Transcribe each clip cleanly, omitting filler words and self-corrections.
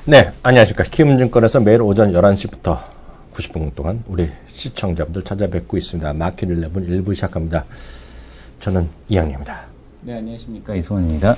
네, 안녕하십니까. 키움증권에서 매일 오전 11시부터 90분 동안 우리 시청자분들 찾아뵙고 있습니다. 마켓 11 1부 시작합니다. 저는 이양입니다. 네, 안녕하십니까. 이승원입니다.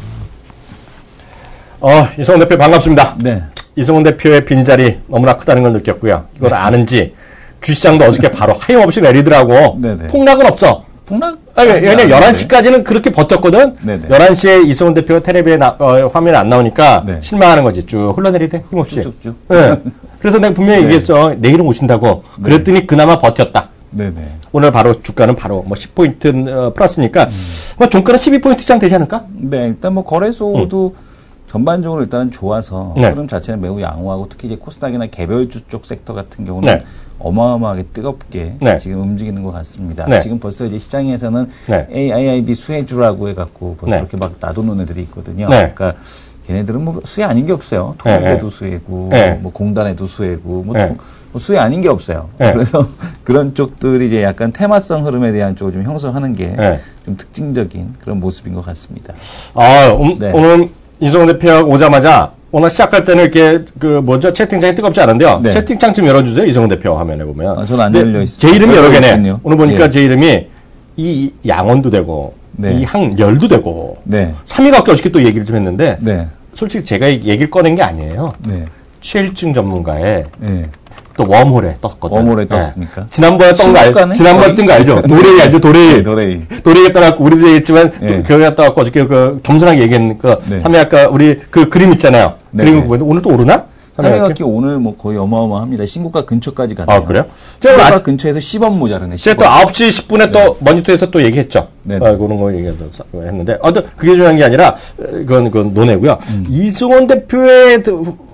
이승원 대표 반갑습니다. 네. 이승원 대표의 빈자리 너무나 크다는 걸 느꼈고요. 이걸 아는지 주시장도 어저께 바로 하염없이 내리더라고. 네네. 폭락은 없어. 폭락? 왜냐면 11시까지는 그렇게 버텼거든. 네네. 11시에 이승원 대표가 텔레비에 화면에 안 나오니까 네. 실망하는 거지. 쭉 흘러내리대. 힘없이. 쭉쭉쭉. 네. 그래서 내가 분명히 네. 얘기했어. 내일은 오신다고. 그랬더니 그나마 버텼다. 네네. 오늘 바로 주가는 바로 뭐 10포인트 플러스니까 뭐 종가는 12포인트 이상 되지 않을까? 네, 일단 뭐 거래소도 전반적으로 일단은 좋아서 네. 흐름 자체는 매우 양호하고 특히 이제 코스닥이나 개별주 쪽 섹터 같은 경우는 네. 어마어마하게 뜨겁게 네. 지금 움직이는 것 같습니다. 네. 지금 벌써 이제 시장에서는 네. AIIB 수혜주라고 해갖고 벌써 네. 이렇게 막 놔두는 애들이 있거든요. 네. 그러니까 걔네들은 뭐 수혜 아닌 게 없어요. 통합에도 수혜고, 네. 뭐 공단에도 수혜고, 뭐, 네. 뭐 수혜 아닌 게 없어요. 네. 그래서 그런 쪽들이 이제 약간 테마성 흐름에 대한 쪽을 좀 형성하는 게 네. 좀 특징적인 그런 모습인 것 같습니다. 네. 오늘 이승원 대표가 오자마자 오늘 시작할 때는 이렇게 채팅창이 뜨겁지 않은데요. 네. 채팅창 좀 열어주세요. 이승원 대표 화면에 보면. 저는 안 근데 열려 있어요. 제 이름이 여러 개네. 있군요. 오늘 보니까 예. 제 이름이 이 양원도 되고 네. 이 항열도 되고 네. 3위가 어저께 또 얘기를 좀 했는데 네. 솔직히 제가 얘기를 꺼낸 게 아니에요. 네. 최일증 전문가의 네. 또 웜홀에 떴거든요. 웜홀에 떴습니까? 지난번에 뜬 거 알죠? 지난번에 뜬 거 알죠? 노래이 알죠? 노래이. 노래이. 노래이 떠나고 우리도 얘기했지만 네. 교회 갔다 왔고 어저께 겸손하게 얘기했는 네. 3회 아까 우리 그 그림 있잖아요. 네. 그림을 보는데 오늘 또 오르나? 삼회각기 오늘 뭐 거의 어마어마합니다. 신고가 근처까지 갔네요. 아, 그래요? 신고가 근처에서 10원 모자르네. 제가 또 9시 10분에 또 모니터에서 또 얘기했죠. 네. 그런 거 얘기했는데, 그게 중요한 게 아니라, 그건 논외고요. 이승원 대표의,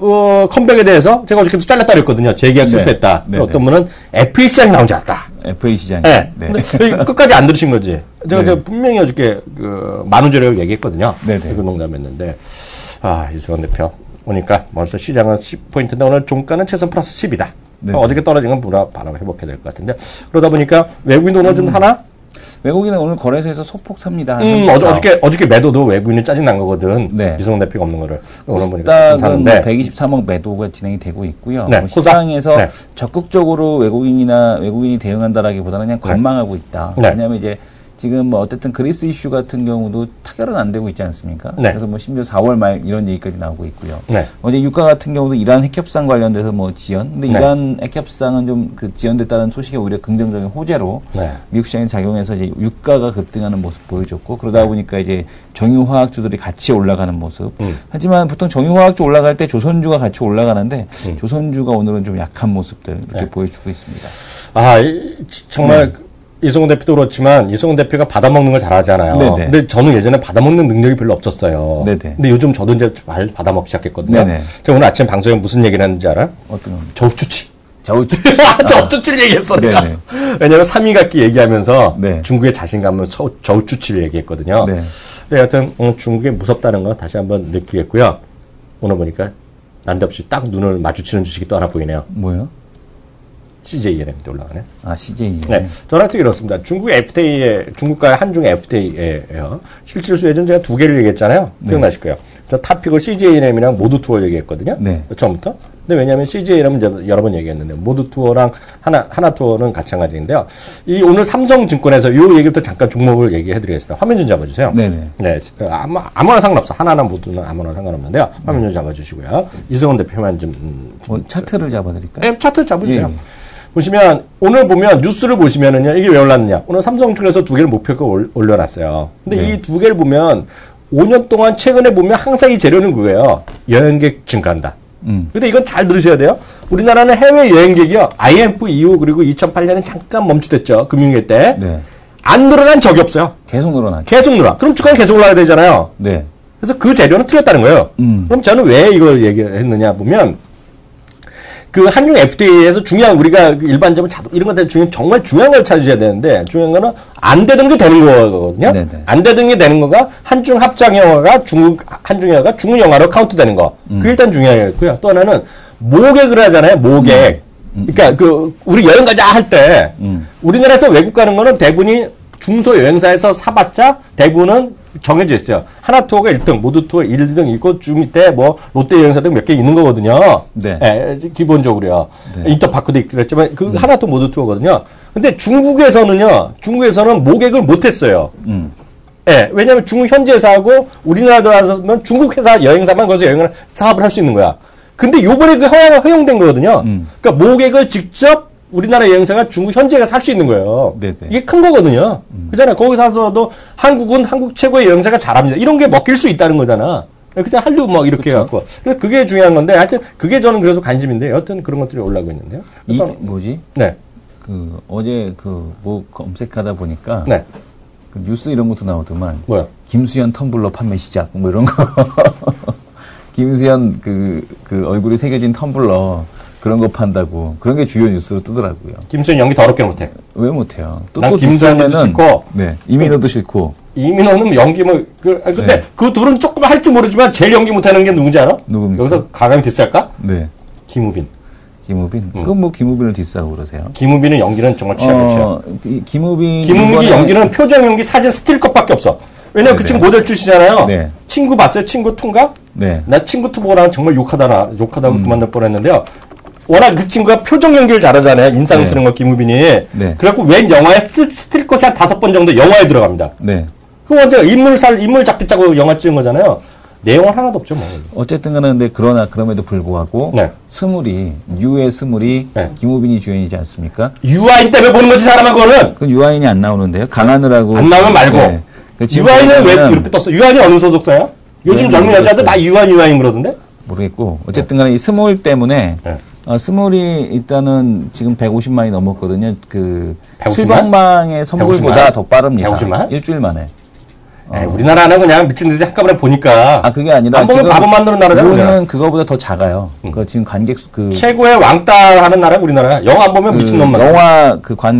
컴백에 대해서 제가 어저께도 잘렸다 그랬거든요. 재계약 실패했다. 네. 어떤 분은 FA 시장이 나온 줄 알았다. FA 시장이. 네. 네. 근데 끝까지 안 들으신 거지. 제가 네. 분명히 어저께, 만우절이라고 얘기했거든요. 네네. 그 농담했는데, 이승원 대표. 오니까 벌써 시장은 10포인트인데 오늘 종가는 최선 플러스 10이다. 네. 어저께 떨어진 건 바로 회복해야 될 것 같은데. 그러다 보니까 외국인도 오늘 좀 하나? 외국인은 오늘 거래소에서 소폭 삽니다. 어저께 매도도 외국인이 짜증난 거거든. 네. 이승원 대표가 없는 거를. 오늘 보니까 코스닥은 사는데. 123억 매도가 진행이 되고 있고요. 네, 뭐 시장에서 네. 적극적으로 외국인이 대응한다라기보다는 그냥 관망하고 있다. 네. 왜냐하면 이제 지금 뭐 어쨌든 그리스 이슈 같은 경우도 타결은 안 되고 있지 않습니까? 네. 그래서 뭐 심지어 4월 말 이런 얘기까지 나오고 있고요. 네. 어제 유가 같은 경우도 이란 핵협상 관련돼서 뭐 지연. 근데 네. 이란 핵협상은 좀 그 지연됐다는 소식이 오히려 긍정적인 호재로 네. 미국 시장에 작용해서 이제 유가가 급등하는 모습 보여줬고 그러다 보니까 이제 정유화학주들이 같이 올라가는 모습. 하지만 보통 정유화학주 올라갈 때 조선주가 같이 올라가는데 조선주가 오늘은 좀 약한 모습들 이렇게 보여주고 있습니다. 정말 이승원 대표도 그렇지만 이승원 대표가 받아먹는 걸 잘하잖아요. 네네. 근데 저는 예전에 받아먹는 능력이 별로 없었어요. 네네. 근데 요즘 저도 이제 잘 받아먹기 시작했거든요. 네네. 제가 오늘 아침 방송에 무슨 얘기를 했는지 알아요? 어떤 겁니까? 저우추치. 저우추치. 얘기했어, 내가. 네네. 왜냐면 3위 갖기 얘기하면서 네. 중국의 자신감을 저우추치를 얘기했거든요. 네. 근데 하여튼 중국이 무섭다는 거 다시 한번 느끼겠고요. 오늘 보니까 난데없이 딱 눈을 마주치는 주식이 또 하나 보이네요. 뭐요? CJNM이 올라가네. CJ. 네. 전화도 이렇습니다. 중국과의 한중 FTA에요. 실질수 예전 제가 두 개를 얘기했잖아요. 기억나실 거예요. 저 탑픽을 CJNM이랑 모두 투어 얘기했거든요. 네. 처음부터. 근데 왜냐하면 CJNM은 이제 여러 번 얘기했는데 모두 투어랑 하나 투어는 마찬가지인데요. 이 오늘 삼성증권에서 이 얘기부터 잠깐 종목을 얘기해드리겠습니다. 화면 좀 잡아주세요. 네네. 네. 아무나 상관없어. 하나나 모두는 아무나 상관없는데요. 화면 좀 잡아주시고요. 이승원 대표만 좀 차트를 잡아드릴까요? 네, 차트 잡으세요. 예. 보시면 오늘 보면 뉴스를 보시면은요. 이게 왜 올랐느냐. 오늘 삼성증권에서 두 개를 목표가 올려놨어요. 근데 네. 이 두 개를 보면 5년 동안 최근에 보면 항상 이 재료는 그거예요. 여행객 증가한다. 근데 이건 잘 들으셔야 돼요. 우리나라는 해외 여행객이요. IMF 이후 그리고 2008년에 잠깐 멈추됐죠. 금융위기 때. 네. 안 늘어난 적이 없어요. 계속 늘어나죠. 계속 늘어. 그럼 주가는 계속 올라가야 되잖아요. 네. 그래서 그 재료는 틀렸다는 거예요. 그럼 저는 왜 이걸 얘기했느냐 보면 그 한중 FTA에서 중요한 우리가 일반적으로 이런 것들 중에 정말 중요한 걸 찾으셔야 되는데 중요한 거는 안 되던 게 되는 거거든요. 네네. 안 되던 게 되는 거가 한중 합작 영화가 한중 영화가 중국 영화로 카운트되는 거. 그게 일단 중요하고요. 또 하나는 모객을 하잖아요. 모객. 그러니까 우리 여행 가자 할 때 우리나라에서 외국 가는 거는 대부분이 중소 여행사에서 사봤자 대부분은 정해져 있어요. 하나투어가 1등, 모두투어 1등 있고 주 밑에 뭐 롯데 여행사 등 몇 개 있는 거거든요. 네. 예, 기본적으로요. 네. 인터파크도 있고 그랬지만 그 하나투어 모두투어거든요. 근데 중국에서는 모객을 못 했어요. 예, 왜냐면 중국 현지 회사하고 우리나라 들어가면 중국 회사 여행사만 거기서 여행을 사업을 할 수 있는 거야. 근데 요번에 그 허용된 거거든요. 그러니까 모객을 직접 우리나라 여행사가 중국 현지가 살 수 있는 거예요. 네네. 이게 큰 거거든요. 그잖아요. 거기 사서도 한국은 한국 최고의 여행사가 잘합니다. 이런 게 먹힐 수 있다는 거잖아. 그냥 한류 막 이렇게 해갖고. 그게 중요한 건데, 하여튼 그게 저는 그래서 관심인데, 여튼 그런 것들이 올라오고 있는데요. 뭐지? 네. 어제 뭐 검색하다 보니까. 네. 그 뉴스 이런 것도 나오더만. 뭐야? 김수현 텀블러 판매 시작. 뭐 이런 거. 김수현 그 얼굴이 새겨진 텀블러. 그런 거 판다고. 그런 게 주요 뉴스로 뜨더라고요. 김수현 연기 더럽게 못해. 왜 못해요? 난 김수현도 싫고. 네. 이민호도 싫고. 이민호는 연기 뭐, 근데 네. 그 둘은 조금 할지 모르지만 제일 연기 못하는 게 누군지 알아? 누굽니까? 여기서 가감이 비쌀까? 네. 김우빈. 그건 뭐 김우빈을 디스하고 그러세요? 김우빈은 연기는 정말 취약이죠. 김우빈이 연기는 표정 연기, 사진, 스틸컷밖에 없어. 왜냐면 그 친구 모델 출신이잖아요. 네. 친구 봤어요? 친구 2인가? 네. 나 친구 2 보고 나면 정말 욕하다고 그만둘 뻔했는데요. 워낙 그 친구가 표정 연기를 잘하잖아요. 인상 네. 쓰는 거 김우빈이. 네. 그래갖고 웬 영화에 스틸컷이 한 5번 정도 영화에 들어갑니다. 네. 그거 먼저 인물 잡기 짜고 영화 찍은 거잖아요. 내용은 하나도 없죠, 뭐. 어쨌든 간에 근데 그럼에도 불구하고 네. 유의 스물이 네. 김우빈이 주연이지 않습니까? 유아인 때문에 보는 거지, 사람은 그거는. 그건 유아인이 안 나오는데요. 강하늘하고 안 나오면 말고. 네. 유아인은 왜 이렇게 떴어? 유아인이 어느 소속사야? 요즘 젊은 여자들 다 유아인 그러던데? 모르겠고 어쨌든 간에 이 스몰 때문에 네. 스몰이 일단은 지금 150만이 넘었거든요. 그 150만? 실버방의 선물보다 150만? 더 빠릅니다. 150만? 일주일 만에. 우리나라는 그냥 미친 듯이 한꺼번에 보니까. 그게 아니라 안 보면 바보 만드는 나라잖아. 우리는 그거보다 더 작아요. 그 지금 관객 최고의 왕따 하는 나라가 우리나라야. 영화 안 보면 미친놈만. 영화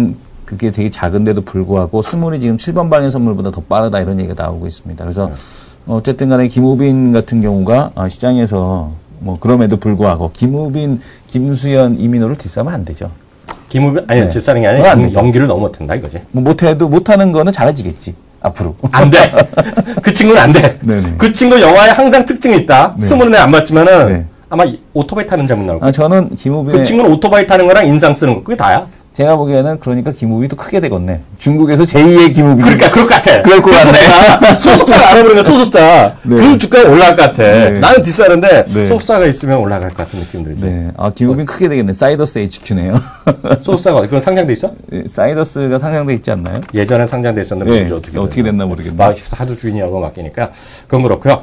그게 되게 작은데도 불구하고 스몰이 지금 7번 방의 선물보다 더 빠르다 이런 얘기가 나오고 있습니다. 그래서 어쨌든 간에 김우빈 같은 경우가 시장에서 뭐 그럼에도 불구하고 김우빈, 김수현, 이민호를 디스하면 안 되죠. 김우빈 아니 디스하는 게 아니라 연기를 너무 못한다 이거지. 뭐 못하는 거는 잘해지겠지. 앞으로. 안 돼. 그 친구는 안 돼. 네네. 그 친구 영화에 항상 특징이 있다. 네. 스물은 안 봤지만은 네. 아마 오토바이 타는 장면 나올 거야. 저는 김우빈의 그 친구는 오토바이 타는 거랑 인상 쓰는 거 그게 다야. 제가 보기에는 그러니까 김우빈도 크게 되겠네. 중국에서 제2의 김우빈. 그러니까 그럴 것 같아. 그럴 것 같네. 소속사가 알아보니까 소속사. 네. 그 주가에 올라갈 것 같아. 네. 나는 디스하는데 네. 소속사가 있으면 올라갈 것 같은 느낌 들지. 네. 김우빈 크게 되겠네. 사이더스 HQ네요. 소속사가 그건 상장돼 있어? 사이더스가 상장돼 있지 않나요? 예전에 상장돼 있었는데 네. 모르지 어떻게 됐나 모르겠네. 막 하도 주인이라고 맡기니까 그건 그렇고요.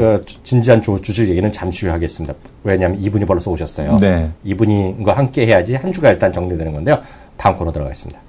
진지한 주식 얘기는 잠시 후에 하겠습니다. 왜냐하면 이분이 벌써 오셨어요. 네. 이분과 함께 해야지 한 주가 일단 정리되는 건데요. 다음 코너 들어가겠습니다.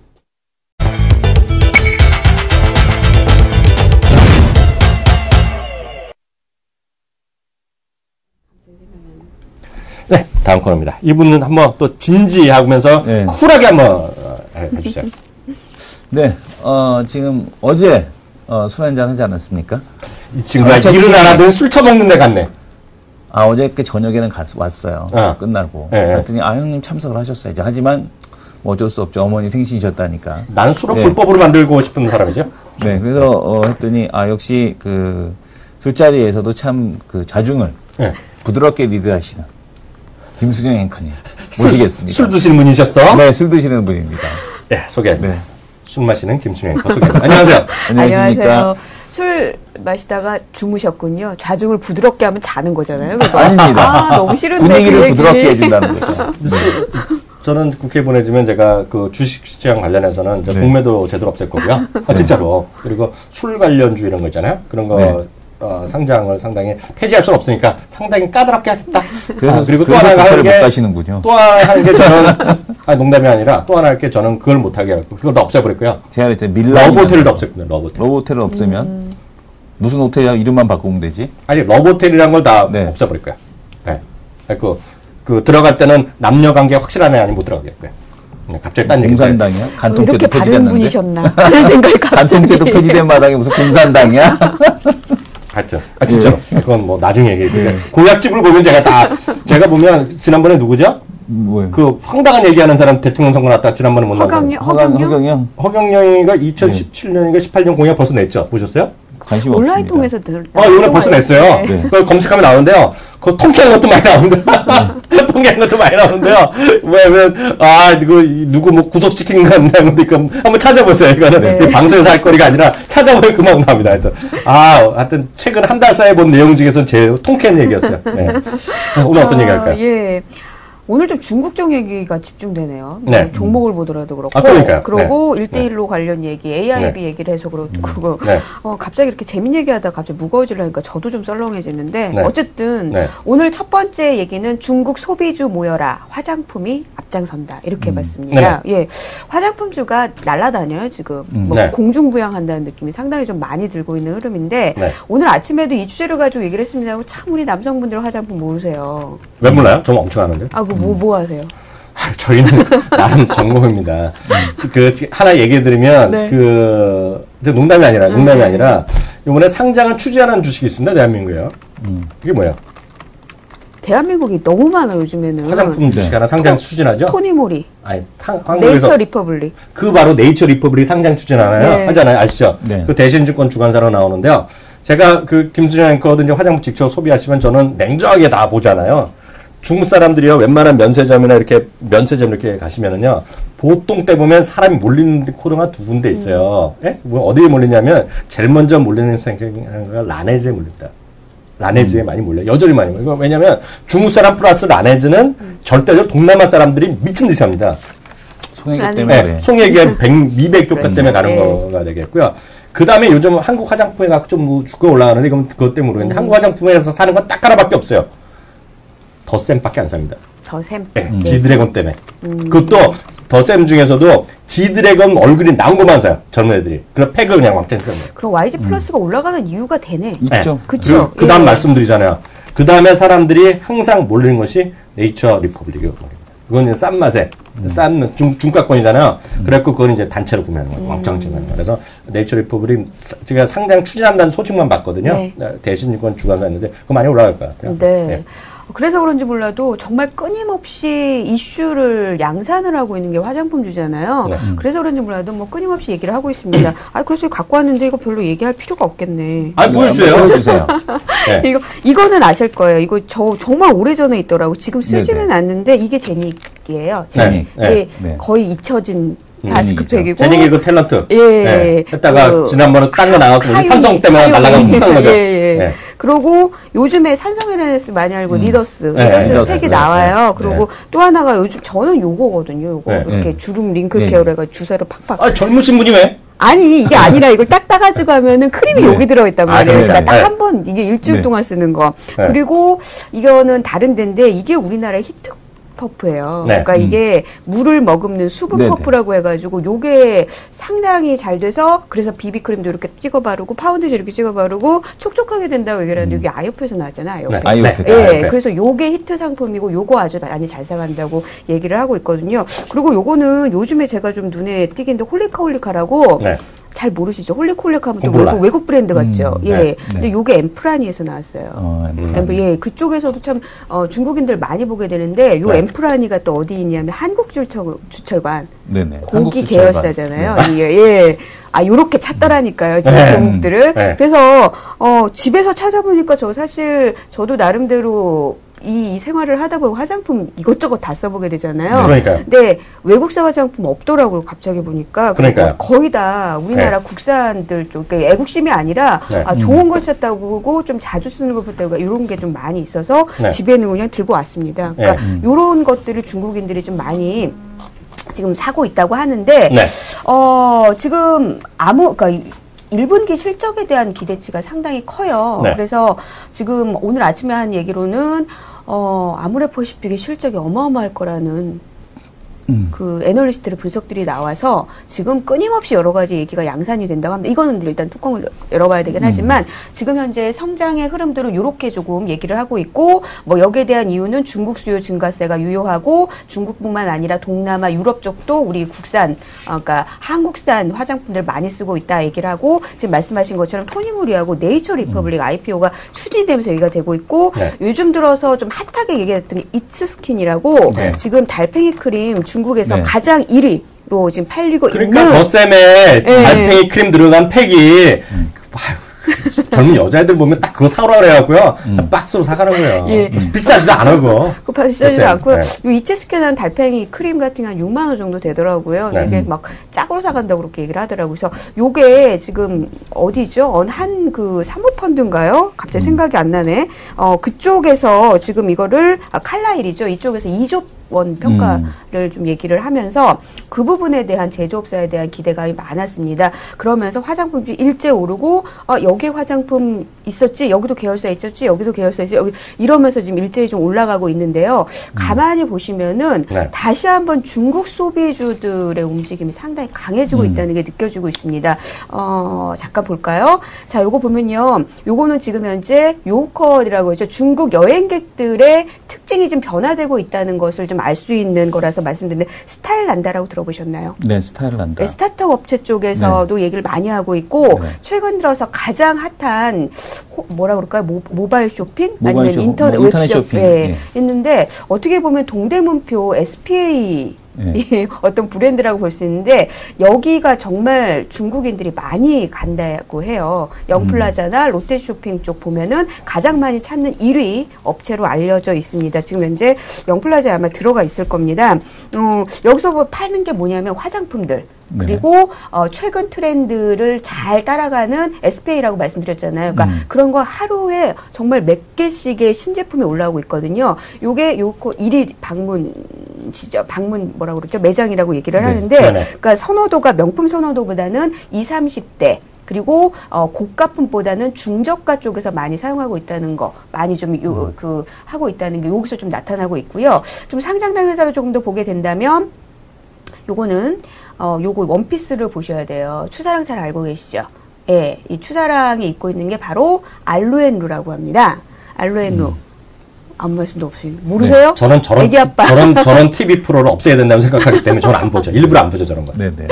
네, 다음 코너입니다. 이분은 한번 또 진지하면서 네. 쿨하게 한번 해주세요. 네, 지금 어제 술 한잔 하지 않았습니까? 이 친구가 일을 안 하더니 술 처먹는 데 갔네. 어저께 저녁에는 왔어요. 끝나고. 네. 그랬더니 형님 참석을 하셨어야지. 하지만 뭐 어쩔 수 없죠. 어머니 생신이셨다니까. 난 술을 네. 불법으로 만들고 싶은 사람이죠. 네, 그래서 했더니 역시 그 술자리에서도 참 그 자중을 네. 부드럽게 리드하시는 김수경 앵커님 모시겠습니다. 술 드시는 분이셨어? 네, 술 드시는 분입니다. 네, 소개합니다. 네. 술 마시는 김수경 앵커 소개합니다. 안녕하세요. 안녕하십니까? 안녕하세요. 술 마시다가 주무셨군요. 자중을 부드럽게 하면 자는 거잖아요. 그거. 아닙니다. 너무 싫은데 분위기를 그 얘기. 부드럽게 해준다는 거죠. 저는 국회에 보내주면 제가 그 주식시장 관련해서는 네. 공매도 제대로 없앨 거고요. 진짜로. 그리고 술 관련주 이런 거 있잖아요. 그런 거 네. 상장을 상당히 폐지할 수는 없으니까 상당히 까다롭게 하겠다. 그리고 또 하나 하는 못 게 가시는군요. 또 하나 하는 게 저는 농담이 아니라 또 하나 할 게 저는 그걸 못하게 하고 그걸 다 없애버릴 거예요. 제가 이제 밀라 러브호텔을 다 없앨 겁니다. 러브호텔. 러브호텔을 없애면 무슨 호텔이야 이름만 바꾸면 되지? 아니 러브호텔이라는 걸 다 네. 없애버릴 거야. 네. 그 들어갈 때는 남녀 관계 확실한 애 아니면 못 들어가게 할 거야. 네, 갑자기 딴 얘기. 공산당이야? 간통죄도 이렇게 바른 폐지됐는데? 분이셨나 하는 생각이 간통죄도 폐지된 마당에 무슨 공산당이야? 하여튼 진짜로 그건 뭐 나중에 얘기해. 공약집을 보면 제가 보면 지난번에 누구죠? 뭐예요? 그 황당한 얘기하는 사람 대통령 선거 났다 지난번에 못 나온 사람. 허경영? 허경영? 허경영이가 2017년인가 18년 공약 벌써 냈죠. 보셨어요? 관심 온라인 없습니다. 통해서 이번에 벌써 냈어요. 네. 그걸 검색하면 나오는데요. 그 통쾌한 것도 많이 나오는데. 통쾌한 것도 많이 나오는데요. 왜냐면, 이거, 누구 뭐 구속시키는 거 없나, 이거 한번 찾아보세요. 이거는 네. 방송에서 할 거리가 아니라 찾아보면 금방 나옵니다. 하여튼, 최근 한 달 사이에 본 내용 중에서 제일 통쾌한 얘기였어요. 네. 오늘 어떤 얘기 할까요? 예. 오늘 좀 중국적 얘기가 집중되네요. 네. 종목을 보더라도 그렇고. 그러니까요. 그리고 네. 1대1로 관련 얘기, AIB 네. 얘기를 해서 그렇고. 네. 갑자기 이렇게 재밌는 얘기하다가 갑자기 무거워지려니까 저도 좀 썰렁해지는데. 네. 어쨌든 네. 오늘 첫 번째 얘기는 중국 소비주 모여라. 화장품이 앞장선다. 이렇게 해봤습니다. 예. 화장품주가 날아다녀요, 지금. 네. 공중부양한다는 느낌이 상당히 좀 많이 들고 있는 흐름인데. 네. 오늘 아침에도 이 주제를 가지고 얘기를 했습니다. 참 우리 남성분들 화장품 모르세요. 왜 몰라요? 저는 엄청 아는데. 뭐 하세요? 저희는 나름 전공입니다. 하나 얘기해드리면, 네. 농담이 아니라, 이번에 상장을 추진하는 주식이 있습니다, 대한민국에요. 이게 뭐예요? 대한민국이 너무 많아요, 요즘에는. 화장품 주식 하나 상장 추진하죠? 토니모리. 아니, 네이처 한국에서. 리퍼블릭. 바로 네이처 리퍼블릭 상장 추진하나요? 네. 하잖아요. 아시죠? 네. 그 대신증권 주관사로 나오는데요. 제가 김수정 앵커도 이제 화장품 직접 소비하시면 저는 냉정하게 다 보잖아요. 중국 사람들이요, 웬만한 면세점이나 면세점 이렇게 가시면은요, 보통 때 보면 사람이 몰리는 코너가 두 군데 있어요. 예? 어디에 몰리냐면, 제일 먼저 몰리는 생각이 라네즈에 몰립니다. 라네즈에 많이 몰려요. 여전히 많이 몰려요. 왜냐면, 중국 사람 플러스 라네즈는 절대적으로 동남아 사람들이 미친 듯이 합니다. 송혜교 때문에. 그래. 송혜교의 미백 효과 때문에 가는 거가 되겠고요. 그 다음에 요즘 한국 화장품에 좀 주가 올라가는데, 이건 그것 때문에 모르겠는데, 한국 화장품에서 사는 건 딱 하나밖에 없어요. 더샘밖에 안 삽니다. 저샘. 네, 지드래곤 때문에. 그것도 더샘 중에서도 지드래곤 얼굴이 나온 것만 사요. 젊은 애들이. 그럼 팩을 그냥 왕창 씁니다. 그럼 YG 플러스가 올라가는 이유가 되네. 있죠. 그쵸. 그 다음 말씀드리잖아요. 그 다음에 사람들이 항상 몰리는 것이 네이처 리퍼블릭이에요. 그건 이제 싼 맛에, 싼 중가권이잖아요. 그래갖고 그건 이제 단체로 구매하는 거예요. 왕창 사는 거예요. 그래서 네이처 리퍼블릭 제가 상장 추진한다는 소식만 봤거든요. 네. 대신증권 주관사였는데 그거 많이 올라갈 것 같아요. 네. 네. 그래서 그런지 몰라도 정말 끊임없이 이슈를 양산을 하고 있는 게 화장품주잖아요. 네. 그래서 그런지 몰라도 끊임없이 얘기를 하고 있습니다. 그래서 갖고 왔는데 이거 별로 얘기할 필요가 없겠네. 보여주세요. 보여주세요. 네. 이거는 아실 거예요. 이거 정말 오래전에 있더라고. 지금 쓰지는 않는데 이게 제닉이에요. 제닉. 네. 이게 거의 잊혀진 다스크팩이고. 제닉이 그 탤런트. 예. 네. 했다가 지난번에 딴 거 나가고 삼성 때문에 날아가고 끝난 거죠. 예. 네. 그리고 요즘에 산성 LNS 많이 알고 리더스 리더스. 팩이 나와요. 네. 그리고 또 하나가 요즘 저는 요거거든요. 요거 네. 이렇게 주름 링클 네. 케어를 해가지고 주사를 팍팍. 젊으신 분이 왜? 아니 이게 아니라 이걸 딱 따가지고 하면은 크림이 여기 들어있단 말이에요. 그래요? 그러니까 네. 딱 한 번 이게 일주일 네. 동안 쓰는 거. 네. 그리고 이거는 다른 데인데 이게 우리나라의 히트 퍼프예요. 네. 그러니까 이게 물을 머금는 수분 네네. 퍼프라고 해가지고 요게 상당히 잘 돼서 그래서 비비크림도 이렇게 찍어 바르고 파운데이션 이렇게 찍어 바르고 촉촉하게 된다고 얘기를 하는데 이게 아이오프에서 나왔잖아요. 네. 아이오팩. 예, 아이오팩. 그래서 요게 히트 상품이고 요거 아주 많이 잘 사간다고 얘기를 하고 있거든요. 그리고 요거는 요즘에 제가 좀 눈에 띄긴데 홀리카라고 네. 잘 모르시죠? 홀리카하면 좀 몰라요. 외국 브랜드 같죠? 예. 네. 근데 요게 엠프라니에서 나왔어요. 네. 그쪽에서도 참 중국인들 많이 보게 되는데 요 네. 엠프라니가 또 어디 있냐면 한국주철관 네네. 고기 한국주철관. 계열사잖아요. 예. 요렇게 찾더라니까요. 지금 네. 종목들을. 네. 그래서 집에서 찾아보니까 저도 나름대로 이 생활을 하다 보면 화장품 이것저것 다 써보게 되잖아요. 그러니까요. 근데 외국산 화장품 없더라고요. 갑자기 보니까. 그러니까요. 거의 다 우리나라 네. 국산들 쪽, 그러니까 애국심이 아니라 네. 좋은 걸 찾다 보고 좀 자주 쓰는 것 같다고 이런 게 좀 많이 있어서 네. 집에는 그냥 들고 왔습니다. 그러니까 네. 이런 것들을 중국인들이 좀 많이 지금 사고 있다고 하는데 네. 지금 그러니까 1분기 실적에 대한 기대치가 상당히 커요. 네. 그래서 지금 오늘 아침에 한 얘기로는 아모레퍼시픽의 실적이 어마어마할 거라는 그 애널리스트의 분석들이 나와서 지금 끊임없이 여러 가지 얘기가 양산이 된다고 합니다. 이거는 일단 뚜껑을 열어봐야 되긴 하지만 지금 현재 성장의 흐름들은 이렇게 조금 얘기를 하고 있고 여기에 대한 이유는 중국 수요 증가세가 유효하고 중국뿐만 아니라 동남아 유럽 쪽도 우리 국산 그러니까 한국산 화장품들 많이 쓰고 있다 얘기를 하고 지금 말씀하신 것처럼 토니모리하고 네이처 리퍼블릭 IPO가 추진되면서 얘기가 되고 있고 네. 요즘 들어서 좀 핫하게 얘기했던 게 이츠스킨이라고 네. 지금 달팽이 크림 중국에서 네. 가장 1위로 지금 팔리고 그러니까 있는 더샘에 네. 달팽이 크림 들어간 팩이 젊은 여자애들 보면 딱 그거 사오라 그래갖고요. 박스로 사가는 거예요. 예. 비싸지도 않고. 그 비싸지도 않고요. 네. 요 이체스캔한 달팽이 크림 같은 게 한 6만 원 정도 되더라고요. 네. 이게 막 짝으로 사간다고 그렇게 얘기를 하더라고요. 그래서 요게 지금 어디죠? 한 그 사모펀드인가요? 갑자기 생각이 안 나네. 그쪽에서 지금 이거를 칼라일이죠. 이쪽에서 2조 원 평가를 좀 얘기를 하면서 그 부분에 대한 제조업사에 대한 기대감이 많았습니다. 그러면서 화장품이 일제 오르고 여기에 화장품 있었지, 여기도 계열사 있었지, 여기도 계열사 있었지, 여기 이러면서 지금 일제히 좀 올라가고 있는데요. 가만히 보시면은 네. 다시 한번 중국 소비주들의 움직임이 상당히 강해지고 있다는 게 느껴지고 있습니다. 잠깐 볼까요? 자, 요거 보면요. 요거는 지금 현재 요커이라고 했죠. 중국 여행객들의 특징이 좀 변화되고 있다는 것을 좀 알 수 있는 거라서 말씀드리는데, 스타일 난다라고 들어보셨나요? 네, 스타일 난다. 네, 스타트업 업체 쪽에서도 얘기를 많이 하고 있고, 네. 최근 들어서 가장 핫한 뭐라 그럴까요? 모바일 쇼핑? 모바일 아니면 인터넷 쇼핑. 예, 예. 있는데 어떻게 보면 동대문표 SPA 이 어떤 브랜드라고 볼 수 있는데, 여기가 정말 중국인들이 많이 간다고 해요. 영플라자나 롯데쇼핑 쪽 보면은 가장 많이 찾는 1위 업체로 알려져 있습니다. 지금 현재 영플라자에 아마 들어가 있을 겁니다. 여기서 뭐 파는 게 뭐냐면 화장품들. 네. 그리고 최근 트렌드를 잘 따라가는 SPA라고 말씀드렸잖아요. 그러니까 그런 거 하루에 정말 몇 개씩의 신제품이 올라오고 있거든요. 요게 요거 1위 방문 뭐라고 그러죠? 매장이라고 얘기를 네. 하는데, 네네. 그러니까 선호도가 명품 선호도보다는 20, 30대 그리고 고가품보다는 중저가 쪽에서 많이 사용하고 있다는 거, 많이 좀 하고 있다는 게 여기서 좀 나타나고 있고요. 좀 상장된 회사를 조금 더 보게 된다면, 요거는 요거 원피스를 보셔야 돼요. 추사랑 잘 알고 계시죠? 예, 이 추사랑이 입고 있는 게 바로 알루엔루라고 합니다. 알루엔루. 아무 말씀도 없이 모르세요? 네, 저는 애기 아빠. 저런 TV 프로를 없애야 된다고 생각하기 때문에 저는 안 보죠. 일부러 안 보죠, 저런 거. 네네.